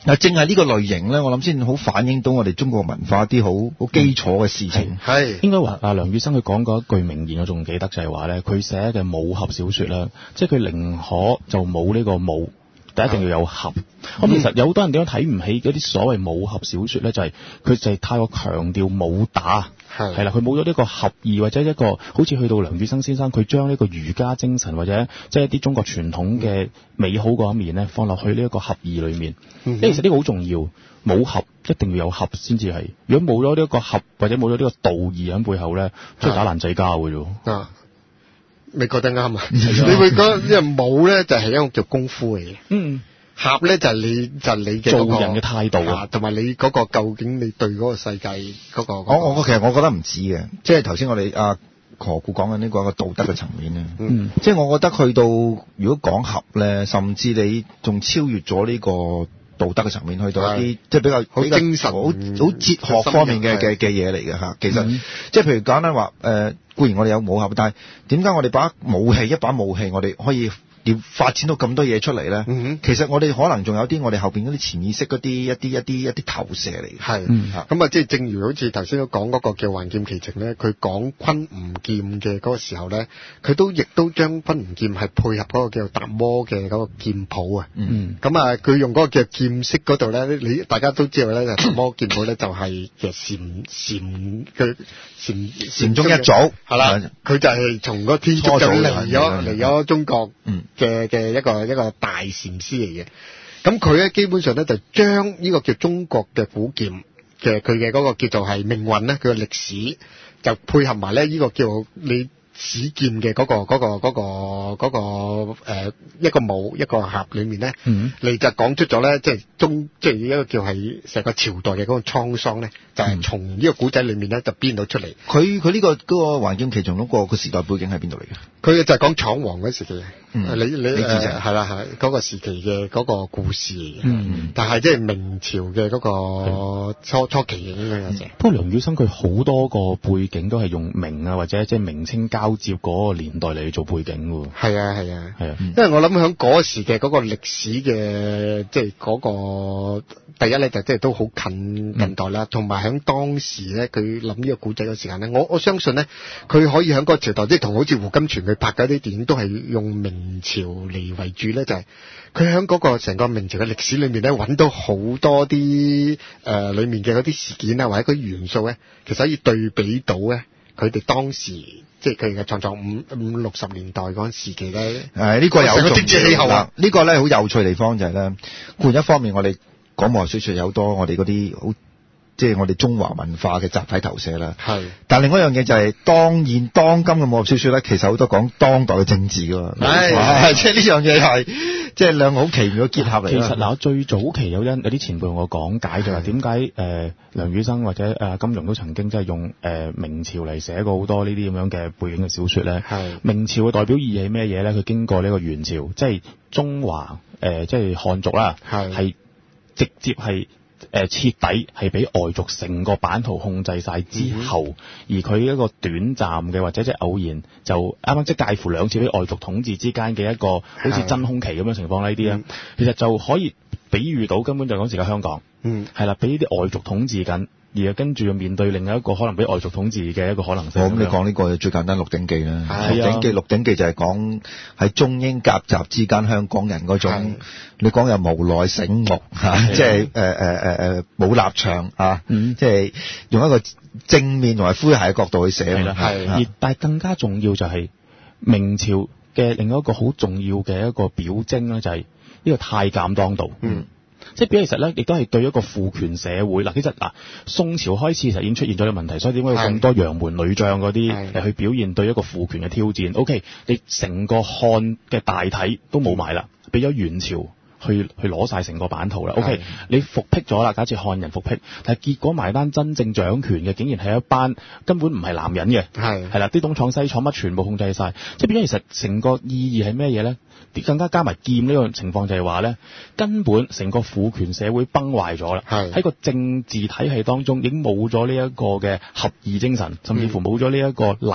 嗱，正係呢個類型咧，我諗先好反映到我哋中國文化啲好好基礎嘅事情。 係、嗯、 應該話啊，梁羽生佢講過一句名言，我仲記得就係話咧，佢寫嘅武俠小說啦，即係佢寧可就冇呢個武。但一定要有俠。咁、嗯、其實有好多人點解睇唔起嗰啲所謂武俠小說咧？就係、是、佢就係太過強調武打，係係啦，佢冇咗呢個俠義，或者一個好似去到梁羽生先生，佢將呢個儒家精神或者即係一啲中國傳統嘅美好嗰一面咧，放落去呢一個俠義裏面。因、嗯、為其實呢個好重要，武俠一定要有俠先至係。如果冇咗呢一個俠或者冇咗呢個道義喺背後咧，即係打爛仔交嘅啫。 啊，你覺得啱啊？你會覺得呢個武咧就係一個叫功夫嚟嘅。嗯。俠咧就係你就係、你嘅、嗰個、 做人嘅態度啊， 同埋你嗰個究竟你對嗰個世界嗰、嗰個。 我我其實我覺得唔止嘅，即係頭先我哋阿何故講緊呢個一個道德嘅層面咧。嗯。即係我覺得去到如果講俠咧，甚至你仲超越咗呢個道德嘅層面，去到一啲即係比較好精神、 好好哲學方面嘅嘅嘅嘢嚟嘅嚇。其實、嗯、即係譬如簡單話，誒、呃、固然我哋有武俠，但係點解我哋把武器一把武器，我哋可以要發展到咁多嘢出嚟咧、嗯？其實我哋可能仲有啲我哋後邊嗰啲潛意識嗰啲一啲一啲一啲投射嚟嘅。係，咁、嗯、 啊，即係正如好似頭先都講嗰個叫《還劍奇情》咧，佢講昆吾劍嘅嗰個時候咧，佢都亦都將昆吾劍係配合嗰個叫達摩嘅嗰個劍譜啊。嗯，咁啊，佢用嗰個叫劍式嗰度咧，你大家都知道咧，達摩劍譜咧就係嘅禪禪嘅禪禪宗一祖係啦，佢就係從嗰個天竺就嚟咗嚟咗中國。嗯。嘅嘅一個一個大禪師嚟嘅，咁佢咧基本上咧就將呢個叫中國嘅古劍嘅佢嘅嗰個叫做係命運咧，佢嘅歷史就配合埋咧呢個叫你史劍嘅嗰個嗰個嗰個嗰個誒一個武一個俠裏面咧，嗯，你就講出咗咧，即係中即係一個叫係成個朝代嘅嗰個滄桑咧，就係從呢個古仔裏面咧就編到出嚟。 佢佢呢個嗰個還劍奇情嗰個個時代背景喺邊度嚟嘅？ 佢就係講闖王嗰時嘅。嗯，你你誒係啦係嗰個時期嘅嗰個故事嚟嘅，嗯，但係即係明朝嘅嗰個初初期嘅咁樣嘅。 不過梁羽生佢好多個背景都係用明啊或者即係明清交接嗰個年代嚟做背景喎。 係啊係啊係啊，因為我諗響嗰時嘅嗰個歷史嘅即係嗰個第一咧就即係都好近近代啦，同埋響當時咧佢諗呢個古仔嘅時間咧，我我相信咧佢可以響嗰個朝代，即係同好似胡金銓佢拍嗰啲電影都係用明明朝嚟為主咧，就係佢喺嗰個成個明朝嘅歷史裏面咧，揾到好多啲誒、呃、裏面嘅嗰啲事件啊，或者嗰啲元素咧，其實可以對比到咧，佢哋當時即係佢哋嘅創作五五六十年代嗰陣時期咧。誒、呃，呢、這個有個政治氣候啊， 呢個咧好有趣嘅地方就係、是、咧，固然一方面我哋講武俠小說有好多我哋嗰啲好。即係我哋中華文化嘅集體投射啦。係。但另外一樣嘢就係、是，當現當今嘅武俠小說咧，其實好多講當代嘅政治㗎嘛。係。即係呢樣嘢係，即係兩個好奇妙嘅結合嚟。其實嗱，最早期有因有啲前輩同我講解就係點解誒梁羽生或者誒、呃、金庸都曾經即係用誒、呃、明朝嚟寫過好多呢啲咁樣嘅背景嘅小說咧。係。明朝嘅代表意義係咩嘢咧？佢經過呢個元朝，即係中華誒、呃、即係漢族啦，係直接係。誒、呃、徹底係俾外族成個版圖控制晒之後，嗯、而佢一個短暫嘅或者即係偶然就啱啱即係介乎兩次俾外族統治之間嘅一個好似真空期咁嘅情況呢啲咧，其實就可以比喻到根本就嗰時嘅香港，嗯，係啦，俾呢啲外族統治緊。而跟住面對另一個可能俾外族統治嘅一個可能性。 我咁你講呢個最簡單《鹿鼎記》啦，《鹿鼎記》《鹿鼎記》就係講喺中英夾雜之間香港人嗰種，你講又無奈醒目嚇，即係誒誒誒誒冇立場啊，即、嗯、係、就是、用一個正面同埋詼諧嘅角度去寫。係啦，係。而但係更加重要就係明朝嘅另一個好重要嘅一個表徵咧，就係呢個太監當道。嗯。即係比其實咧，亦都係對一個父權社會嗱。其實嗱，宋朝開始其實已經出現咗啲問題，所以點解有咁多楊門女將嗰啲嚟去表現對一個父權嘅挑戰 ？OK， 你成個漢嘅大體都冇埋啦，俾咗元朝去去攞晒成個版圖啦。OK， 你復辟咗啦，假設漢人復辟，但係結果埋單真正掌權嘅，竟然係一班根本唔係男人嘅，係係啦，啲東廠西廠乜全部控制晒。即係變咗，其實成個意義係咩嘢咧？更加加埋劍呢個情況就係話咧，根本成個父權社會崩壞咗啦。喺個政治體系當中已經冇咗呢一個嘅合義精神，甚至乎冇咗呢一個禮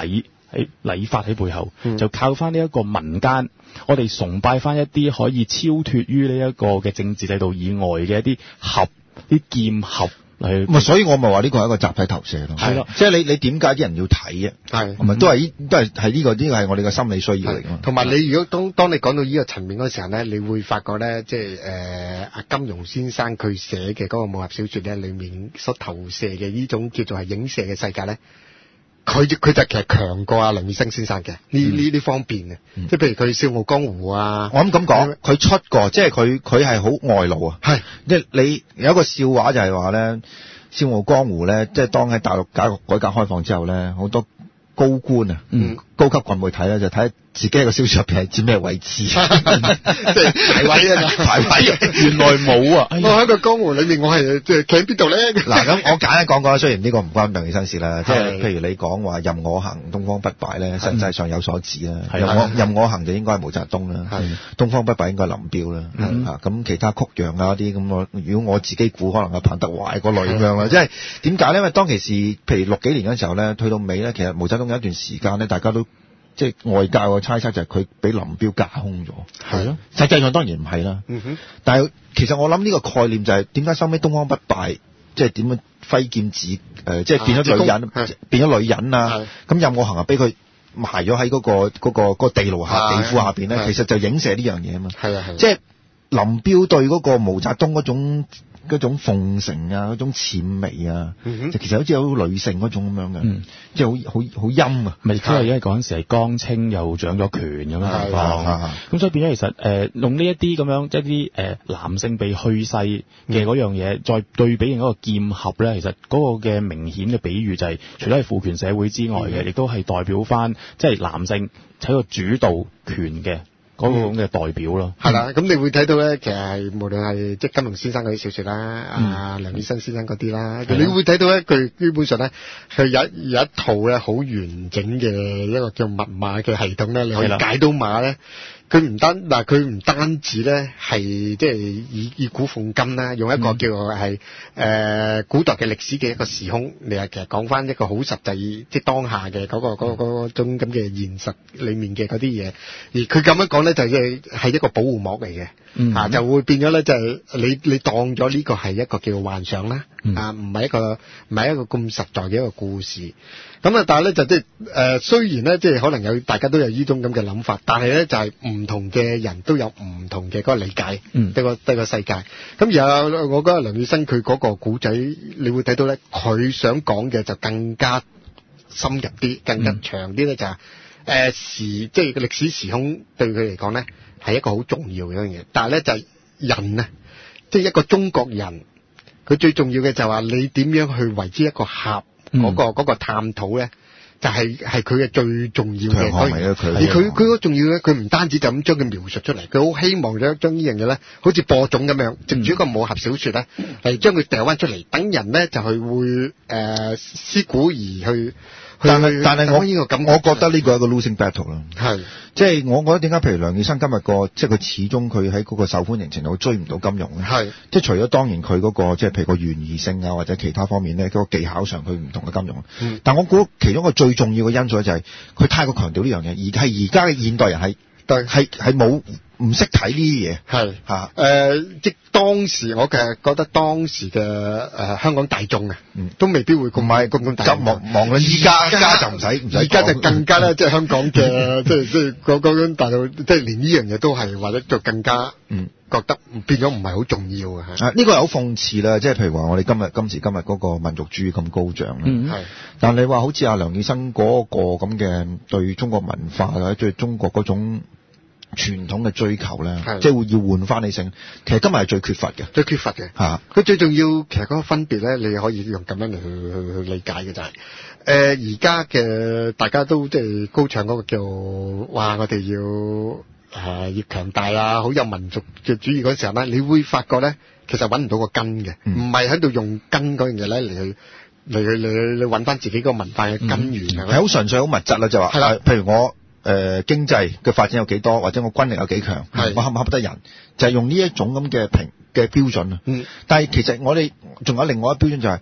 喺禮法喺背後， 嗯、 就靠翻呢一個民間，我哋崇拜翻一啲可以超脫於呢一個嘅政治制度以外嘅一啲俠、啲劍俠。 係，所以我咪話呢個係一個集體投射咯。係咯，即係你你點解啲人要睇啊？係，係咪都係都係係呢個呢個係我哋嘅心理需要嚟㗎。 同埋你如果當當你講到呢個層面嗰時候咧，你會發覺咧，即係誒阿金庸先生佢寫嘅嗰個武俠小説咧，裡面所投射嘅呢種叫做係影射嘅世界咧。佢佢就其實強過阿梁羽生先生嘅呢呢呢方面嘅，即係譬如佢《笑傲江湖》啊， 我諗咁講，佢出過，即係佢佢係好外露啊。係，即係你有一個笑話就係話咧，《笑傲江湖》咧，即係當喺大陸改改革開放之後咧，好多高官啊，嗯，高級幹部睇咧就睇自己喺個小説入邊係佔咩位置，即係排位啊，排位， 原來冇啊！ 我喺個江湖裏面，我係即係企喺邊度咧？ 嗱，咁我簡單講講，雖然呢個唔關梁羽生事啦，即係譬如你講話任我行，東方不敗咧，實際上有所指啦。任我任我行就應該係毛澤東啦，東方不敗應該係林彪啦。嚇，咁其他曲陽啊啲咁，我如果我自己估，可能係彭德懷嗰類咁樣啦。即係點解咧？因為當其時，譬如六幾年嗰陣時候咧，去到尾咧，其實毛澤東有一段時間咧，大家都即係外界嘅猜測就係佢俾林彪架空咗，係咯。實際上當然唔係啦，嗯哼。但係其實我諗呢個概念就係點解收尾東方不敗即係點樣揮劍指誒、呃，即係變咗女人，變咗女人啊。咁任我行啊，俾佢埋咗喺嗰個嗰、嗰個嗰個地牢下地庫下邊咧，其實就影射呢樣嘢啊嘛。係啊係。即係林彪對嗰個毛澤東嗰種。嗰種奉承啊，嗰種諂媚啊，嗯、就其實好似有女性嗰種咁樣嘅，嗯、即係好好好陰啊！ 咪即係因為嗰陣時係江青又掌咗權咁樣情況，咁所以變咗其實誒、呃、用呢一啲咁樣即係啲誒男性被去世嘅嗰樣嘢，嗯、再對比另一個劍俠咧，其實嗰個嘅明顯嘅比喻就係、是、除咗係父權社會之外嘅，亦、嗯、都係代表翻即係男性喺個主導權嘅。嗰個咁嘅代表咯， 係啦，咁你會睇到咧，其實係無論係即係金庸先生嗰啲小説啦，阿、嗯、梁羽生先生嗰啲啦，你會睇到咧，佢基本上咧係有有一套咧好完整嘅一個叫密碼嘅系統咧，你可以解到碼咧。佢唔單嗱，佢唔單止咧係即係以以古諷今啦，用一個叫做係誒、呃、古代嘅歷史嘅一個時空，你係其實講翻一個好實際即係當下嘅嗰、嗰個嗰、嗰個嗰種咁嘅現實裡面嘅嗰啲嘢，而佢咁樣講咧就係係一個保護膜嚟嘅，嗯、啊就會變咗咧就係你你當咗呢個係一個叫幻想啦，嗯、啊唔係一個唔係一個咁實在嘅一個故事。咁啊，但係咧就即係誒，雖然咧即係可能有大家都有呢種咁嘅諗法，但係咧就係唔同嘅人都有唔同嘅嗰個理解，嗯，對個對個世界。咁而家我覺得梁羽生佢嗰個古仔，你會睇到咧，佢想講嘅就更加深入啲，更加長啲咧，就係誒時即係個歷史時空對佢嚟講咧係一個好重要嘅一樣嘢。但係咧就係人啊，即係一個中國人，佢最重要嘅就係話你點樣去為之一個俠。嗰、嗯那個嗰、那個探討咧，就係係佢嘅最重要嘅。而佢佢嗰重要咧，佢唔單止就咁將佢描述出嚟，佢好希望將將呢樣嘢咧，好似播種咁樣，藉住一個武俠小説咧，係將佢掉翻出嚟，等人咧就係會誒、呃、思古而去。 但係但係我呢個感，我覺得呢個係一個 losing battle 啦。係，即係我覺得點解譬如梁羽生今日個，即係佢始終佢喺嗰個受歡迎程度追唔到金庸咧。係，即係除咗當然佢嗰、嗰個即係譬如個懸疑性啊，或者其他方面咧，嗰、嗰個技巧上佢唔同嘅金庸。嗯。但我估其中一個最重要嘅因素就係佢太過強調呢樣嘢，而係而家嘅現代人係對係係冇唔識睇呢啲嘢。係嚇誒，即當時我其實覺得當時嘅誒、呃、香港大眾啊，嗯、都未必會咁買咁咁大。望望緊依家，依家就唔使唔使。依家就更加咧，即係香港嘅，即係即係嗰嗰種大陸，即係連呢樣嘢都係或者就更加嗯覺得變咗唔係好重要嘅。啊，呢、呢個係好諷刺啦！即係譬如話，我哋今日今時今日嗰個民族主義咁高漲啦，係、嗯。但你話好似阿梁羽生嗰個咁嘅對中國文化或者對中國嗰種傳統嘅追求咧，即係會要換翻你性。其實今日係最缺乏嘅，最缺乏嘅嚇。佢最重要，其實嗰個分別咧，你可以用咁樣嚟去去去理解嘅就係、是，誒而家嘅大家都即係高唱嗰個叫，哇！我哋要誒、呃、要強大啦，好有民族嘅主義嗰時候咧，你會發覺咧，其實揾唔到個根嘅，唔係喺度用根嗰樣嘢咧嚟去嚟去嚟去揾翻自己個文化嘅根源，係好純粹好物質啦，就話係啦，譬如我。誒、呃、經濟嘅發展有幾多，或者我軍力有幾強，我合唔合得人，就係、是、用呢一種咁嘅評嘅標準啊。嗯。但係其實我哋仲有另外一個標準就係、是，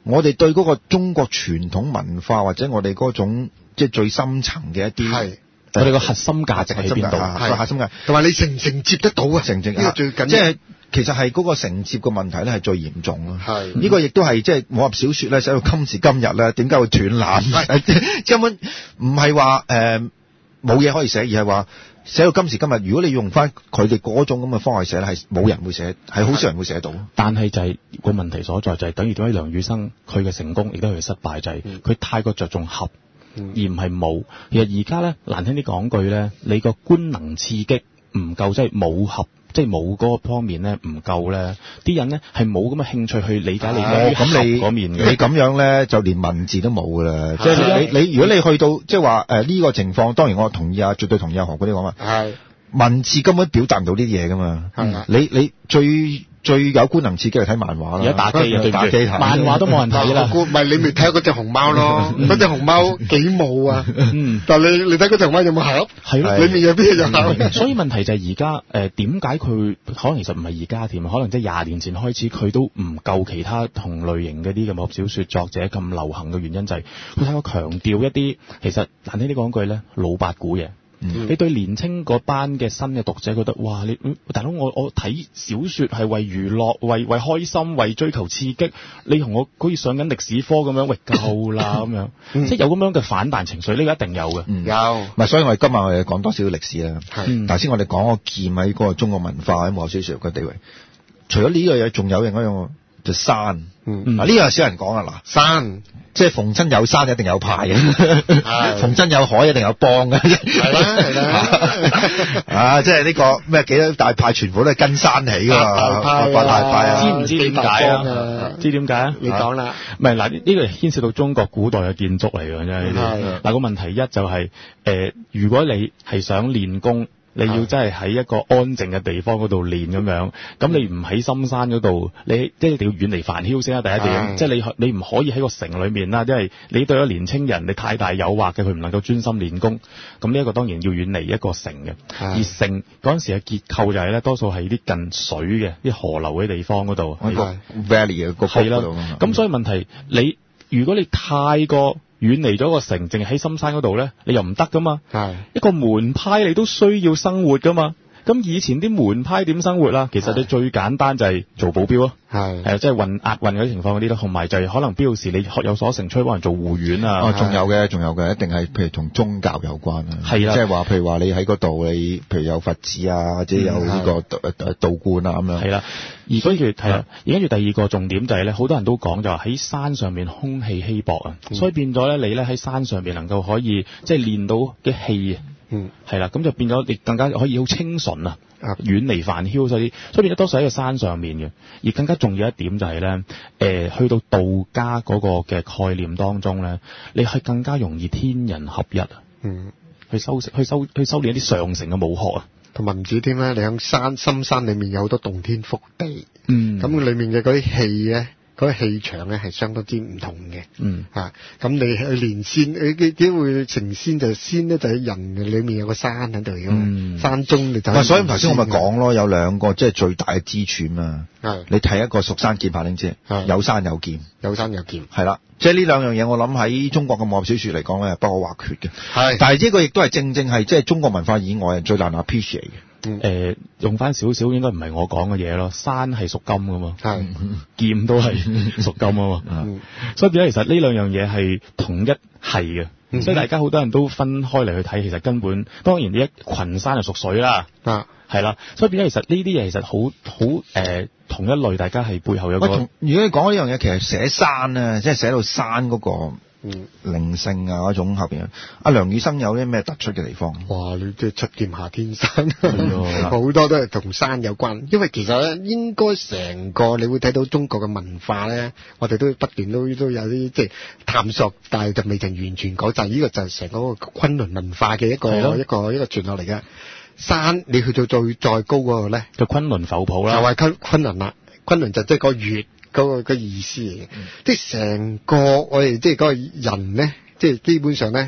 我哋對嗰個中國傳統文化或者我哋嗰種即係最深層嘅一啲， 係我哋個核心價值喺邊度？ 係核心價， 同埋你承唔承接得到啊？ 承接呢個最緊要， 即係其實係嗰個承接嘅問題咧係最嚴重咯。 係呢個亦都係即係武俠小說咧，寫到今時今日咧，點解會斷纜？根本唔係話誒冇嘢可以寫，而係話寫到今時今日，如果你用翻佢哋嗰種咁嘅方法寫咧，係冇人會寫，係好少人會寫到。 但係就係個問題所在，就係等於點解梁羽生佢嘅成功亦都係佢失敗，就係佢太過着重合。嗯、而唔係冇，其實而家咧難聽啲講句咧，你個官能刺激唔夠，即係武俠，即係武嗰個方面咧唔夠咧，啲人咧係冇咁嘅興趣去理解你嘅合嗰面嘅。 你咁樣咧，就連文字都冇噶啦。即係你你，如果你去到即係話誒呢個情況，當然我同意啊，絕對同意阿何嗰啲講話。係文字根本表達唔到啲嘢噶嘛。係你你最。最有官能刺激係睇漫畫啦， 而家打機啊，對打機睇漫畫都冇人睇啦。 唔係你咪睇下嗰隻熊貓咯，嗰隻熊貓幾冇啊？嗯，但係你你睇嗰隻熊貓有冇盒？係咯，裡面有邊有盒？ 所以問題就係而家誒點解佢可能其實唔係而家添，可能即係廿年前開始佢都唔夠其他同類型嗰啲嘅武俠小說作者咁流行嘅原因就係佢太過強調一啲其實難聽啲講句咧老八股嘢。嗯、你對年青嗰班嘅新嘅讀者覺得，哇！你大佬我我睇小說係為娛樂、為為開心、為追求刺激，你同我好似上緊歷史科咁樣，喂夠啦咁樣，嗯、即係有咁樣嘅反彈情緒，呢個一定有嘅、嗯。有， 唔係，所以我哋今日我哋講多少少歷史啦。係，頭先我哋講個劍喺嗰個中國文化喺武俠小說嘅地位，除咗呢個嘢，仲有另一樣就山。嗯，嗱呢個少人講啊，嗱山。即係逢親有山一定有派嘅，逢親有海一定有幫嘅，係啦係啦，啊即係呢個咩幾多大派全部都係跟山起㗎嘛，八大派啊， 知唔知點解啊？知點解啊？ 你講啦， 唔係嗱呢個牽涉到中國古代嘅建築嚟㗎，真係呢啲。嗱個問題一就係、是、誒、呃，如果你係想練功。你要真係喺一個安靜嘅地方嗰度練咁樣，咁你唔喺深山嗰度，你即係一定要遠離煩囂先啦。第一點，即係你你唔可以喺個城裏面啦，因為你對咗年青人，你太大誘惑嘅，佢唔能夠專心練功。咁呢一個當然要遠離一個城嘅。而城嗰陣時嘅結構就係咧，多數係啲近水嘅啲河流嘅地方嗰度 ，valley 嘅個係啦。 咁所以問題，你如果你太過遠離咗個城，淨係喺深山嗰度咧，你又唔得噶嘛。係一個門派，你都需要生活噶嘛。咁以前啲門派點生活啦？其實你最簡單就係做保鏢咯。係係即係運押運嗰啲情況嗰啲咯，同埋就係可能必要時你學有所成，出去幫人做護院啊。 哦，仲有嘅，仲有嘅，一定係譬如同宗教有關啊。係啦，即係話譬如話你喺嗰度，你譬如有佛寺啊，或者有呢個道道觀啊咁樣。係啦， 而跟住係啦，而跟住第二個重點就係咧，好多人都講就話喺山上面空氣稀薄啊、嗯，所以變咗咧你咧喺山上面能夠可以即係練到嘅氣啊。嗯，係啦，咁就變咗你更加可以好清純啊，遠離煩囂嗰啲，所以變咗多數喺個山上面嘅。而更加重要一點就係、是、咧，誒、呃，去到道家嗰個嘅概念當中咧，你係更加容易天人合一啊。嗯，去修去修去修煉一啲上乘嘅武學啊， 同埋唔止添啦，你喺山深山裏面有好多洞天福地，嗯，咁裏面嘅嗰啲氣咧。嗰、那個氣場咧係相當之唔同嘅，嗯嚇，咁、啊、你去練仙，你點會成仙就仙咧？就喺人裏面有個山喺度嘅嘛，山中你就。 唔係，所以頭先我咪講咯，有兩個即係最大嘅支柱嘛。係，你睇一個蜀山劍法拎知，有山有劍， 有山有劍，係啦，即係呢兩樣嘢，我諗喺中國嘅武俠小說嚟講咧，不可或缺嘅。係，但係呢個亦都係正正係即係中國文化以外最難 appreciate 嘅。 誒、呃，用翻少少應該唔係我講嘅嘢咯，山係屬金噶嘛，係劍都係屬金啊嘛，嗯、所以變咗其實呢兩樣嘢係同一係嘅、嗯，所以大家好多人都分開嚟去睇，其實根本當然呢一群山就屬水啦，啊係啦，所以變咗其實呢啲嘢其實好好誒同一類，大家係背後有個。如果你講呢樣嘢，其實寫山咧，即係寫到山嗰、嗰個。嗯，靈性啊嗰種合邊，阿梁羽生有啲咩突出嘅地方？ 哇！你即係七劍下天山，好多都係同山有關。因為其實咧，應該成個你會睇到中國嘅文化咧，我哋都不斷都都有啲即係探索，但係就未曾完全講晒。呢個就係成個昆侖文化嘅一個一個一個傳落嚟嘅。山你去到最再高嗰個咧， 就昆侖浮浦啦， 就係昆昆侖啦。昆侖就即係個月。嗰、那個個意思嚟嘅、嗯，即係成個我哋即係嗰個人咧，即係基本上咧，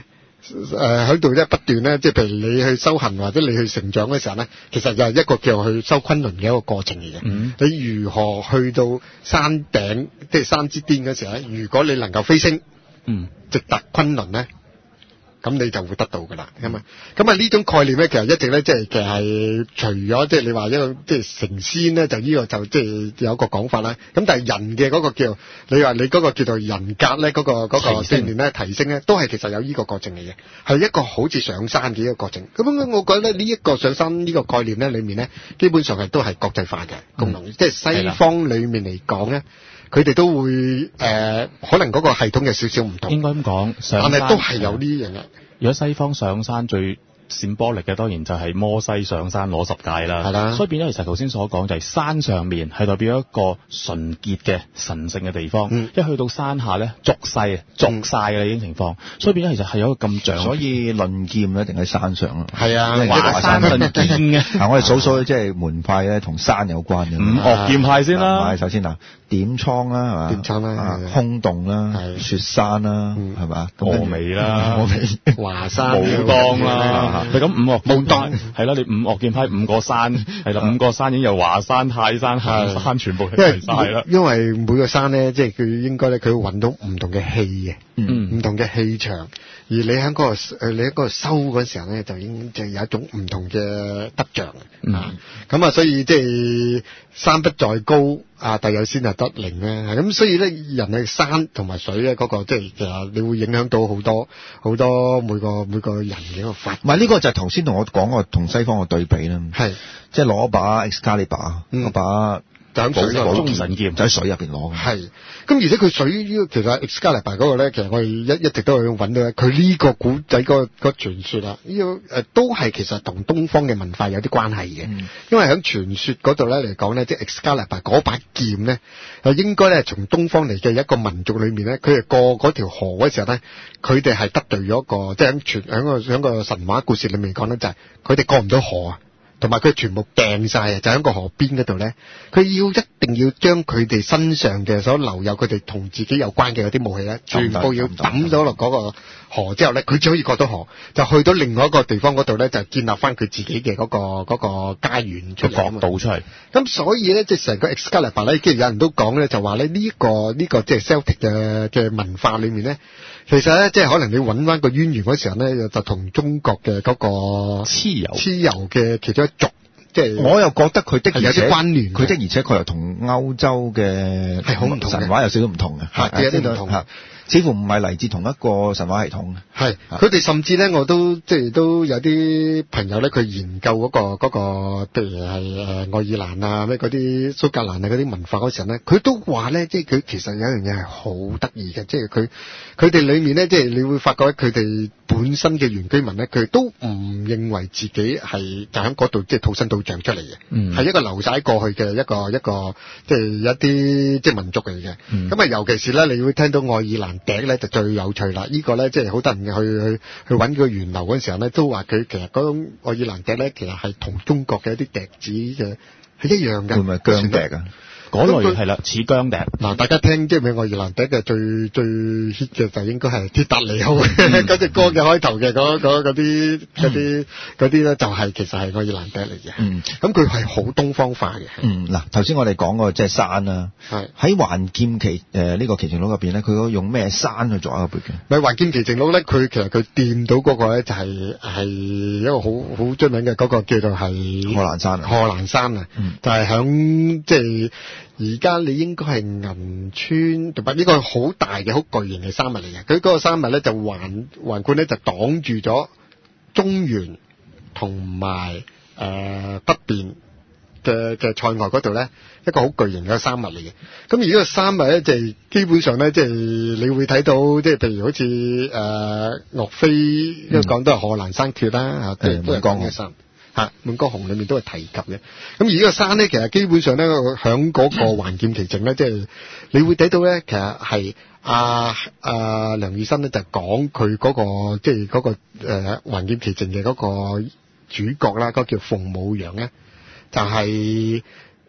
誒喺度咧不斷咧，即係譬如你去修行或者你去成長嘅時候咧，其實就係一個叫去修昆侖嘅一個過程嚟嘅。嗯、你如何去到山頂，即係山之巔嘅時候咧，如果你能夠飛升，嗯，直達昆侖咧，咁你就會得到噶啦，咁啊，咁啊呢種概念咧，其實一直咧，即係其實係除咗即係你話一個即係成仙咧，就呢個就即係有一個講法啦。咁但係人嘅嗰個叫你話你嗰個叫做人格咧，嗰、嗰個嗰、嗰個鍛鍊咧提升咧，都係其實有呢個過程嚟嘅，係一個好似上山嘅一個過程。咁我覺得呢一個上山呢個概念咧，裡面咧基本上係都係國際化嘅功能，嗯、即係西方裡面嚟講咧。佢哋都會誒、呃，可能嗰個系統有少少唔同， 應該咁講，但係都係有呢樣嘢。 如果西方上山最閃波力嘅，當然就係摩西上山攞十戒啦。係啦，所以變咗其實頭先所講就係山上面係代表一個純潔嘅神聖嘅地方，嗯、一去到山下咧，俗世俗晒嘅已經情況，所以變咗其實係有一個咁像。所以論劍一定喺山上咯。係啊，華山論劍嘅。嗱，我哋數數即係門派咧，同山有關嘅。五岳劍派先啦。首先嗱。點倉啦，係嘛？點倉啦，空洞啦，雪山啦，係嘛？峨眉啦，峨眉、華山、武當啦，你咁五岳武當係啦，你五岳劍派五個山係啦，五個山已經由華山、泰山、行山全部齊晒啦。因為每個山咧，即係佢應該咧，佢會揾到唔同嘅氣嘅，唔同嘅氣場。而你喺嗰個誒，你喺嗰個收嗰時候咧，就已經就有一種唔同嘅得着啊。咁啊，所以即係山不在高啊，但有仙就得靈咧。咁所以咧，人嘅山同埋水咧，嗰個即係其實你會影響到好多好多每個每個人嘅一個發。唔係呢個就係頭先同我講個同西方嘅對比啦。係即係攞把 Excalibur，嗰把。就喺水嗰個中神劍，就喺水入邊攞嘅。係，咁而且佢水呢個其實 Excalibur 嗰個咧，其實我哋一一直都去揾到咧，佢呢個古仔嗰個個傳說啊，呢、這個誒、呃、都係其實同東方嘅文化有啲關係嘅。嗯、因為喺傳說嗰度咧嚟講咧，即係 Excalibur 嗰把劍咧，係應該咧從東方嚟嘅一個民族裏面咧，佢係過嗰條河嗰時候咧，佢哋係得罪咗一個，即係喺傳喺個喺個神話故事裏面講咧，就係佢哋過唔到河啊。同埋佢全部掟晒啊！就喺個河邊嗰度咧，佢要一定要將佢哋身上嘅所留有佢哋同自己有關嘅嗰啲武器咧，全部要抌咗落嗰個河之後咧，佢只可以過到河，就去到另外一個地方嗰度咧，就建立翻佢自己嘅嗰、嗰個嗰、嗰個家園出嚟，角度出嚟。咁所以咧，即係成個 Excalibur 咧，跟住有人都講咧，就話咧呢一個呢、呢個即係 Celtic 嘅嘅文化裏面咧。其實咧，即係可能你揾翻個淵源嗰時候咧，就同中國嘅嗰個蚩尤蚩尤嘅其中一族，即係我又覺得佢的有啲關聯，佢的而且確又同歐洲嘅係好唔同神話有少少唔同嘅，係有啲唔同。似乎唔係嚟自同一個神話系統嘅，係佢哋甚至咧，我都即係都有啲朋友咧，佢研究嗰、嗰個嗰、嗰個，譬如係誒愛爾蘭啊，咩嗰啲蘇格蘭啊嗰啲文化嗰時候咧，佢都話咧，即係佢其實有一樣嘢係好得意嘅，即係佢佢哋裡面咧，即係你會發覺佢哋本身嘅原居民咧，佢都唔認為自己係就喺嗰度即係土生土長出嚟嘅，嗯，係一個流晒過去嘅一個一個即係一啲即係民族嚟嘅，咁啊、嗯，尤其是咧，你會聽到愛爾蘭笛咧就最有趣啦！呢、這個咧即係好多人去去去揾個源流嗰陣時候咧，都話佢其實嗰種愛爾蘭笛咧，其實係同中國嘅一啲笛子嘅係一樣嘅。會唔會姜笛啊？嗰類係啦，似姜笛。嗱，大家聽即係咩愛爾蘭笛嘅最最 hit 嘅就應該係鐵達尼號嗰隻歌嘅開頭嘅嗰嗰啲嗰啲嗰啲咧，就係其實係愛爾蘭笛嚟嘅。嗯，咁佢係好東方化嘅。嗯，嗱，頭先我哋講過即係山啦，係喺還劍奇誒呢個奇情錄入邊咧，佢用咩山去做一個背景？咪還劍奇情錄咧，佢其實佢掂到嗰個咧就係係一個好好出名嘅嗰個叫做係賀蘭山啊，賀蘭山啊，嗯、就係響即係。而家你應該係銀川，同埋呢個好大嘅、好巨型嘅山脈嚟嘅。佢嗰個山脈咧就環環貫咧就擋住咗中原同埋誒北邊嘅嘅塞外嗰度咧，一個好巨型嘅山脈嚟嘅。咁而呢個山脈咧就係基本上咧，即係你會睇到，即係譬如好似誒岳飛因為講都係賀蘭山缺啦，嚇、嗯，都係講嘅山。嚇，《滿江紅》裏面都係提及嘅。咁而呢個山咧，其實基本上咧，響嗰個還劍奇情咧，即係你會睇到咧，其實係阿阿梁羽生咧就講佢嗰個即係嗰個誒還劍奇情嘅嗰個主角啦，嗰個叫鳳舞陽咧，就係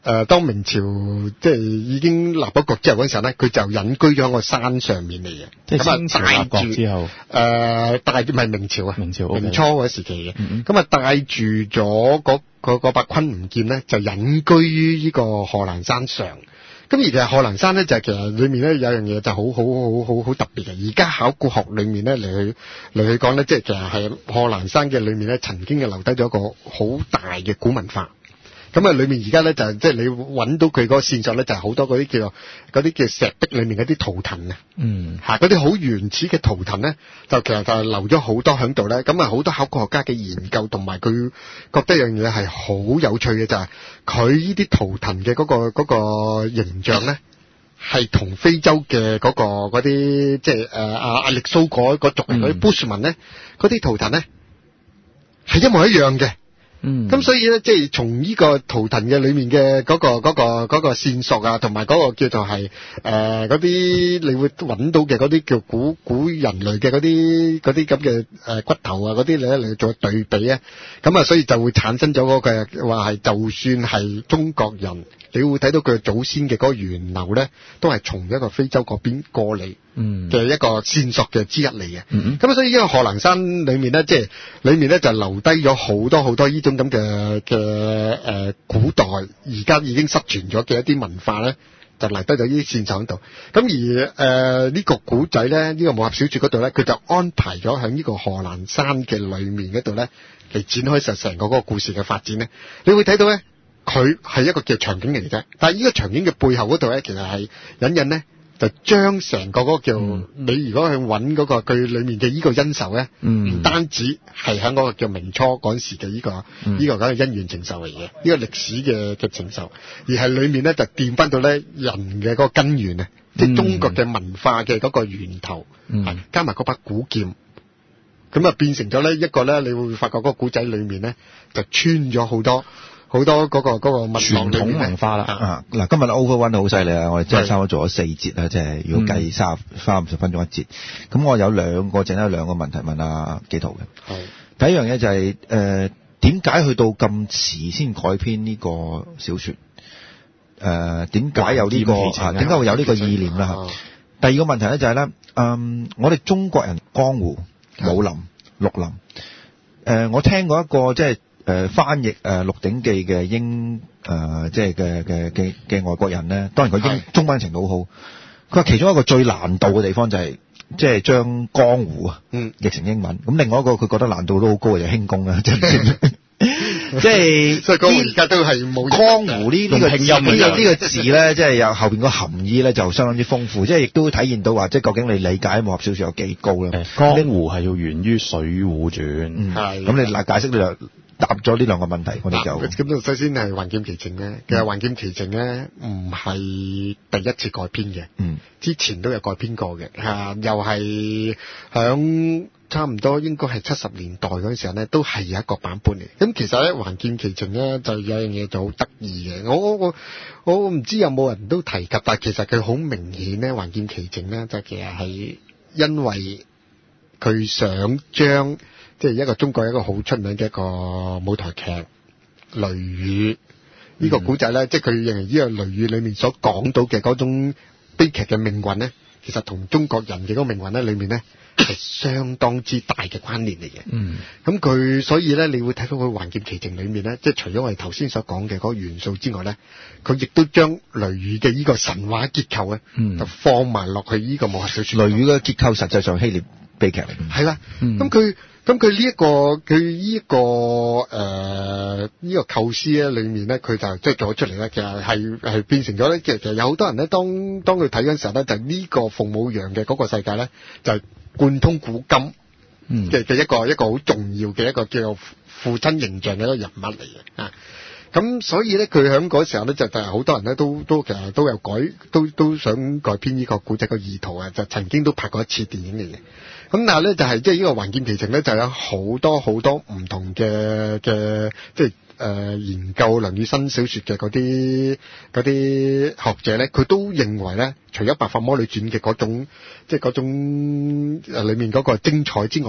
呃、當明朝即係已經立咗國之後嗰陣時候咧，佢就隱居咗喺個山上面嚟嘅。 即係清朝立國之後， 誒帶唔係明朝啊， 明朝明初嗰時期嘅。咁啊帶住咗嗰嗰嗰把昆崙劍咧，就隱居於呢個賀蘭山上。咁而其實賀蘭山咧就係、其實裏面咧有樣嘢就好好好好好特別嘅。而家考古學裏面咧嚟去嚟去講咧，即係其實係賀蘭山嘅裏面咧曾經係留低咗一個好大嘅古文化。咁啊，裏面而家咧就係即係你揾到佢嗰個線索咧，就係好多嗰啲叫做嗰啲叫石壁裏面嗰啲圖騰啊，嗯，嚇嗰啲好原始嘅圖騰咧，就其實就係留咗好多喺度咧。咁啊，好多考古學家嘅研究同埋佢覺得一樣嘢係好有趣嘅，就係佢呢啲圖騰嘅嗰個嗰個形象咧，係同非洲嘅嗰個嗰啲即係誒阿阿力蘇嗰嗰族人嗰啲 Bushman 咧，嗰啲圖騰咧係一模一樣嘅。嗯，咁所以咧，即係從呢個圖騰嘅裏面嘅嗰、嗰個嗰、嗰個嗰、嗰個線索啊，同埋嗰個叫做係誒嗰啲你會揾到嘅嗰啲叫古古人類嘅嗰啲嗰啲咁嘅誒骨頭啊嗰啲咧嚟做對比啊，咁啊，所以就會產生咗嗰個話係，就算係中國人，你會睇到佢祖先嘅嗰個源流咧，都係從一個非洲嗰邊過嚟。嗯嘅一個線索嘅之一嚟嘅，咁、嗯嗯、所以呢個賀蘭山裏面咧，即係裏面咧就留低咗好多好多呢種咁嘅嘅誒古代而家已經失傳咗嘅一啲文化咧，就留低咗呢啲線索喺度。咁而誒呢、呃這個古仔咧，呢、這個武俠小說嗰度咧，佢就安排咗喺呢個賀蘭山嘅裏面嗰度咧，嚟展開實成個嗰個故事嘅發展咧。你會睇到咧，佢係一個叫場景嚟嘅啫，但係呢個場景嘅背後嗰度咧，其實係隱隱咧。就將成個嗰個叫、嗯、你如果去揾嗰個佢裏面嘅呢個恩仇咧，唔、嗯、單止係喺嗰個叫明初嗰陣時嘅呢、這個呢、嗯這個咁嘅恩怨情仇嚟嘅，呢、這個歷史嘅嘅情仇，而係裏面咧就掂翻到咧人嘅嗰個根源啊、嗯，即係中國嘅文化嘅嗰個源頭，嗯、加埋嗰把古劍，咁啊變成咗咧一個咧，你會發覺嗰個古仔裏面咧就穿咗好多。好多嗰、那個嗰、那個傳統文化啦啊！嗱，今日 Over One 好犀利啊！我哋真係差唔多做咗四節啦，即係如果計三三十分鐘一節。咁我有兩個，剩低兩個問題問阿紀陶嘅。係第一樣嘢就係、是、誒，點、呃、解去到咁遲先改編呢個小說？誒、呃，點解有呢、這個啊？點解會有呢個意念啦、啊？第二個問題咧就係、是、咧，嗯，我哋中國人江湖武林綠林，誒、呃，我聽過一個即係。誒、呃、翻譯誒、呃《鹿鼎記》嘅英誒即係嘅嘅嘅嘅外國人咧，當然佢英中文程度好好。佢話其中一個最難度嘅地方就係即係將江湖啊，嗯，譯成英文。咁另外一個佢覺得難度都好高嘅就係輕功啦，即係即係。所以江湖而家都係冇江湖呢呢個拼音呢個呢個字咧，即係有後邊個含義咧就相當之豐富，即係亦都體現到話即係究竟你理解武俠小說有幾高咧？ 江湖係要源於《水滸傳》，嗯，係。咁你嗱解釋你就。答咗呢兩個問題，我哋就咁就首先係《還劍奇情》咧。其實《還劍奇情》咧唔係第一次改編嘅，嗯，之前都有改編過嘅，嚇、啊，又係響差唔多應該係七十年代嗰陣時候咧，都係有一個版本嚟。咁其實咧，《還劍奇情》咧就有樣嘢就好得意嘅。我我我唔知有冇人都提及，但係其實佢好明顯咧，《還劍奇情》咧就其實係因為佢想將。即係一個中國一個好出名嘅一個舞台劇《雷雨》呢個古仔咧，即係佢認為呢個《雷雨》裏面所講到嘅嗰種悲劇嘅命運咧，其實同中國人嘅嗰個命運咧裏面咧係相當之大嘅關聯嚟嘅。嗯，咁佢所以咧，你會睇到佢《還劍奇情》裏面咧，即係除咗我哋頭先所講嘅嗰個元素之外咧，佢亦都將雷雨嘅呢個神話結構咧，嗯，就放埋落去呢個武俠小說。雷雨嘅結構實際上希臘悲劇嚟嘅。係啦，咁佢。咁佢呢一個佢呢一個誒呢、呃這個構思咧，裏面咧佢就即係做咗出嚟咧，其實係係變成咗咧，其實其實有好多人咧，當當佢睇嗰陣時候咧，就呢個鳳舞陽嘅嗰個世界咧，就貫通古今嘅嘅一個、嗯、一個好重要嘅一個叫做父親形象嘅一個人物嚟嘅啊。咁所以咧，佢喺嗰時候咧，就就係好多人咧都都其實都有改，都都想改編呢個古仔嘅意圖啊，就曾經都拍過一次電影嚟嘅。咁但係咧就係即係呢個《還劍奇情》咧，就有好多好多唔同嘅嘅即係誒研究梁羽生小說嘅嗰啲嗰啲學者咧，佢都認為咧，除咗《白髮魔女傳》嘅嗰種即係嗰種誒裏面嗰個精彩之外咧，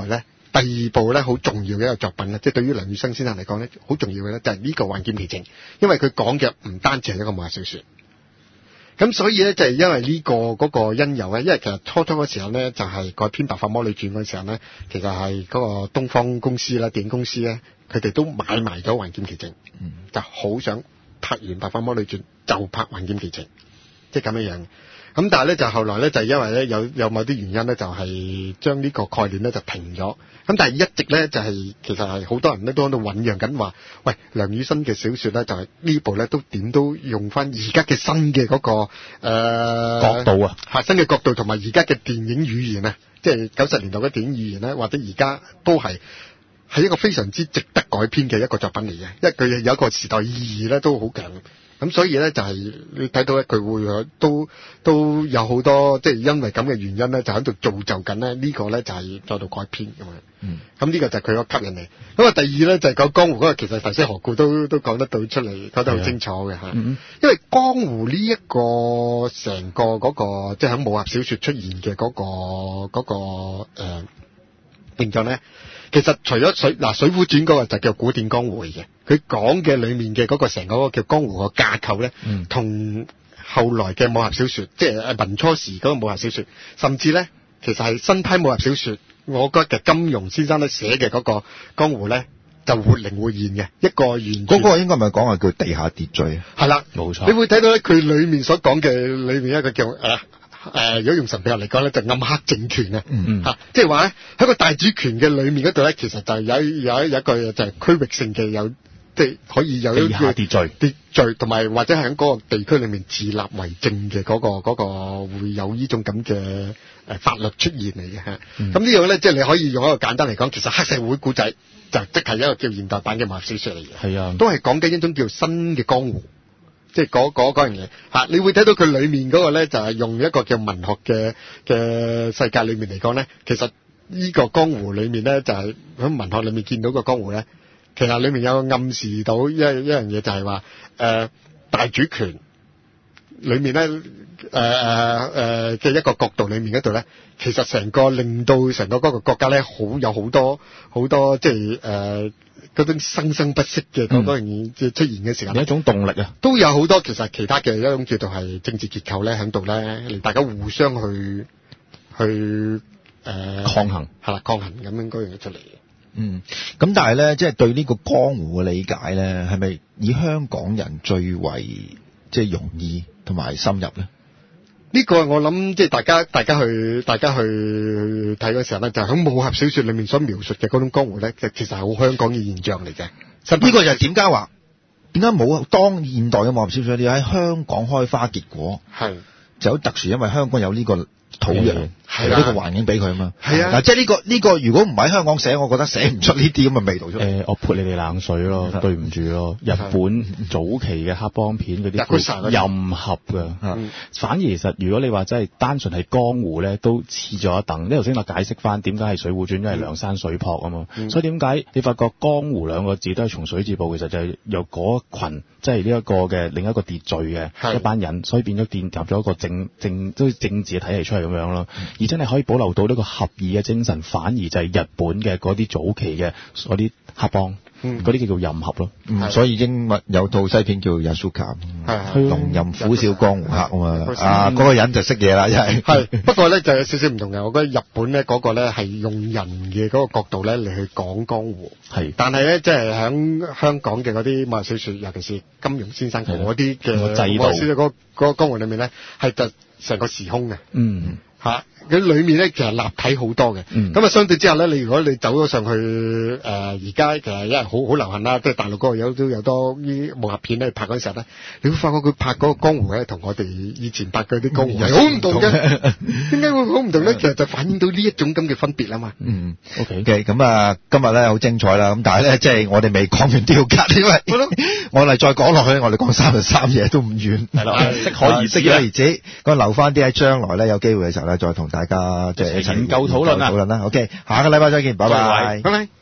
第二部咧好重要嘅一個作品咧，即係對於梁羽生先生嚟講咧，好重要嘅咧就係呢個《幻劍奇情》，因為佢講嘅唔單止係一個武俠小說。咁所以咧就係因為呢個嗰個因由咧，因為其實初初嗰時候咧就係改編《白髮魔女傳》嗰時候咧，其實係嗰個東方公司啦、電影公司咧，佢哋都買埋咗《幻劍奇情》，嗯，就好想拍完《白髮魔女傳》就拍《幻劍奇情》，即係咁樣樣。咁但係咧就後來咧就因為咧有有某啲原因咧就係將呢個概念咧就停咗。咁但係一直咧就係、是、其實係好多人咧都喺度醞釀緊話，喂，梁羽生嘅小說咧就係、是、呢部咧都點都用翻而家嘅新嘅嗰、那個誒、呃、 角度啊， 係新嘅角度同埋而家嘅電影語言啊，即係九十年代嘅電影語言咧，或者而家都係係一個非常之值得改編嘅一個作品嚟嘅，因為佢有一個時代意義咧都好強。咁所以咧就係、是、你睇到咧佢會都都有好多即係因為咁嘅原因咧就喺度造就緊咧呢個咧就係再度改編咁樣。嗯。咁呢個就係佢個吸引力。咁啊第二咧就係、是、講江湖嗰個，其實頭先何故都都講得到出嚟，講得好清楚嘅嚇。嗯。因為江湖呢一個成個嗰、那個即係喺武俠小說出現嘅嗰、那個嗰、那個誒、呃、形象咧。其實除咗水嗱《水滸傳》嗰個就叫古典江湖嘅，佢講嘅裏面嘅嗰個成個嗰個叫江湖個架構咧，同、嗯、後來嘅武俠小說，即係民初時嗰個武俠小說，甚至咧其實係新派武俠小說，我覺得金庸先生咧寫嘅嗰個江湖咧就活靈活現嘅一個完全。 嗰、那個應該咪講係叫地下秩序？ 係啦，冇錯。你會睇到咧佢裏面所講嘅裏面一個叫誒。呃誒、呃，如果用神秘學嚟講咧，就暗黑政權啊，嗯吓，即係話咧喺個大主權嘅裏面嗰度咧，其實就有有有一個就係區域性嘅有，即係可以有一個秩序秩序，同埋或者係喺嗰個地區裏面自立為政嘅嗰、嗰個嗰、嗰個會有呢種咁嘅誒法律出現嚟嘅吓。咁、嗯、呢樣咧，即係你可以用一個簡單嚟講，其實黑社會古仔就即係一個叫現代版嘅武俠小說嚟嘅，係啊，都係講緊一種叫新嘅江湖。即係嗰嗰嗰樣嘢嚇，你會睇到佢裏面嗰個咧，就係用一個叫文學嘅嘅世界裏面嚟講咧，其實呢個江湖裏面咧，就係喺文學裏面見到個江湖咧，其實裏面有暗示到一一樣嘢，就係話誒大主權裏面咧，誒誒誒嘅一個角度裏面嗰度咧，其實成個令到成個嗰個國家咧，好有好多好多即係誒。呃嗰種生生不息嘅嗰樣嘢即係出現嘅時候， 有一種動力啊， 都有好多其實其他嘅一種叫做係政治結構咧喺度咧，令大家互相去去誒、呃、 抗衡， 係啦，抗衡咁樣嗰樣嘢出嚟嘅。 嗯，咁但係咧，即係對呢個江湖嘅理解咧，係咪以香港人最為即係容易同埋深入咧？ 呢、這個我諗即係大家大家去大家去睇嘅時候咧，就喺武俠小說裏面所描述嘅嗰種江湖咧，其實係好香港嘅現象嚟嘅。呢、這個就係點解話點解冇當現代嘅武俠小說你喺香港開花結果？係就好特殊，因為香港有呢個土壤，係呢個環境俾佢啊嘛。係啊，嗱，即係呢個呢個，如果唔喺香港寫，我覺得寫唔出呢啲咁嘅味道出嚟。誒，我潑你哋冷水咯，對唔住咯。日本早期嘅黑幫片嗰啲任俠㗎，反而其實如果你話真係單純係江湖咧，都似咗一等。呢頭先我解釋翻點解係水滸傳，因為梁山水泊啊嘛。所以點解你發覺江湖兩個字都係從水字部，其實就係由嗰群即係呢一個嘅另一個秩序嘅一班人，所以變咗建立咗一個政政都政治嘅體系出嚟咁樣咯。而真係可以保留到呢個合議嘅精神，反而就係日本嘅嗰啲早期嘅嗰啲黑幫，嗰、嗯、啲叫做任俠咯、嗯。所以英文有套西片叫 Yasuka， 龍吟虎嘯江湖客啊嘛，啊嗰、那個人就識嘢啦，真係。係不過咧就有少少唔同嘅，我覺得日本咧嗰個咧係用人嘅嗰個角度咧嚟去講江湖，係。但係咧即係喺香港嘅嗰啲武俠小說，尤其是金庸先生嗰啲嘅制度，嗰、那個那個江湖裏面咧係就成個時空嘅，嗯。吓，佢裏面咧其實立體好多嘅，咁、嗯、啊相對之下咧，你如果你走咗上去誒，而家其實因為好好流行啦，即係大陸嗰個有都有多啲武俠片咧拍嗰陣時候咧，你會發覺佢拍嗰個江湖咧，同我哋以前拍嗰啲江湖係好唔同嘅。點解會好唔同咧？其實就反映到呢一種咁嘅分別啊嘛。嗯 ，OK，嘅咁啊，今日咧好精彩啦，咁但係咧即係我哋未講完雕刻，因為我哋再講落去，我哋講三日三夜都唔遠，係咯，適可而適可而止，咁留翻啲喺將來咧有機會嘅時候咧，再同大家即係研究討論啦。討論啦 ，OK， 下個禮拜再見，拜拜，拜拜。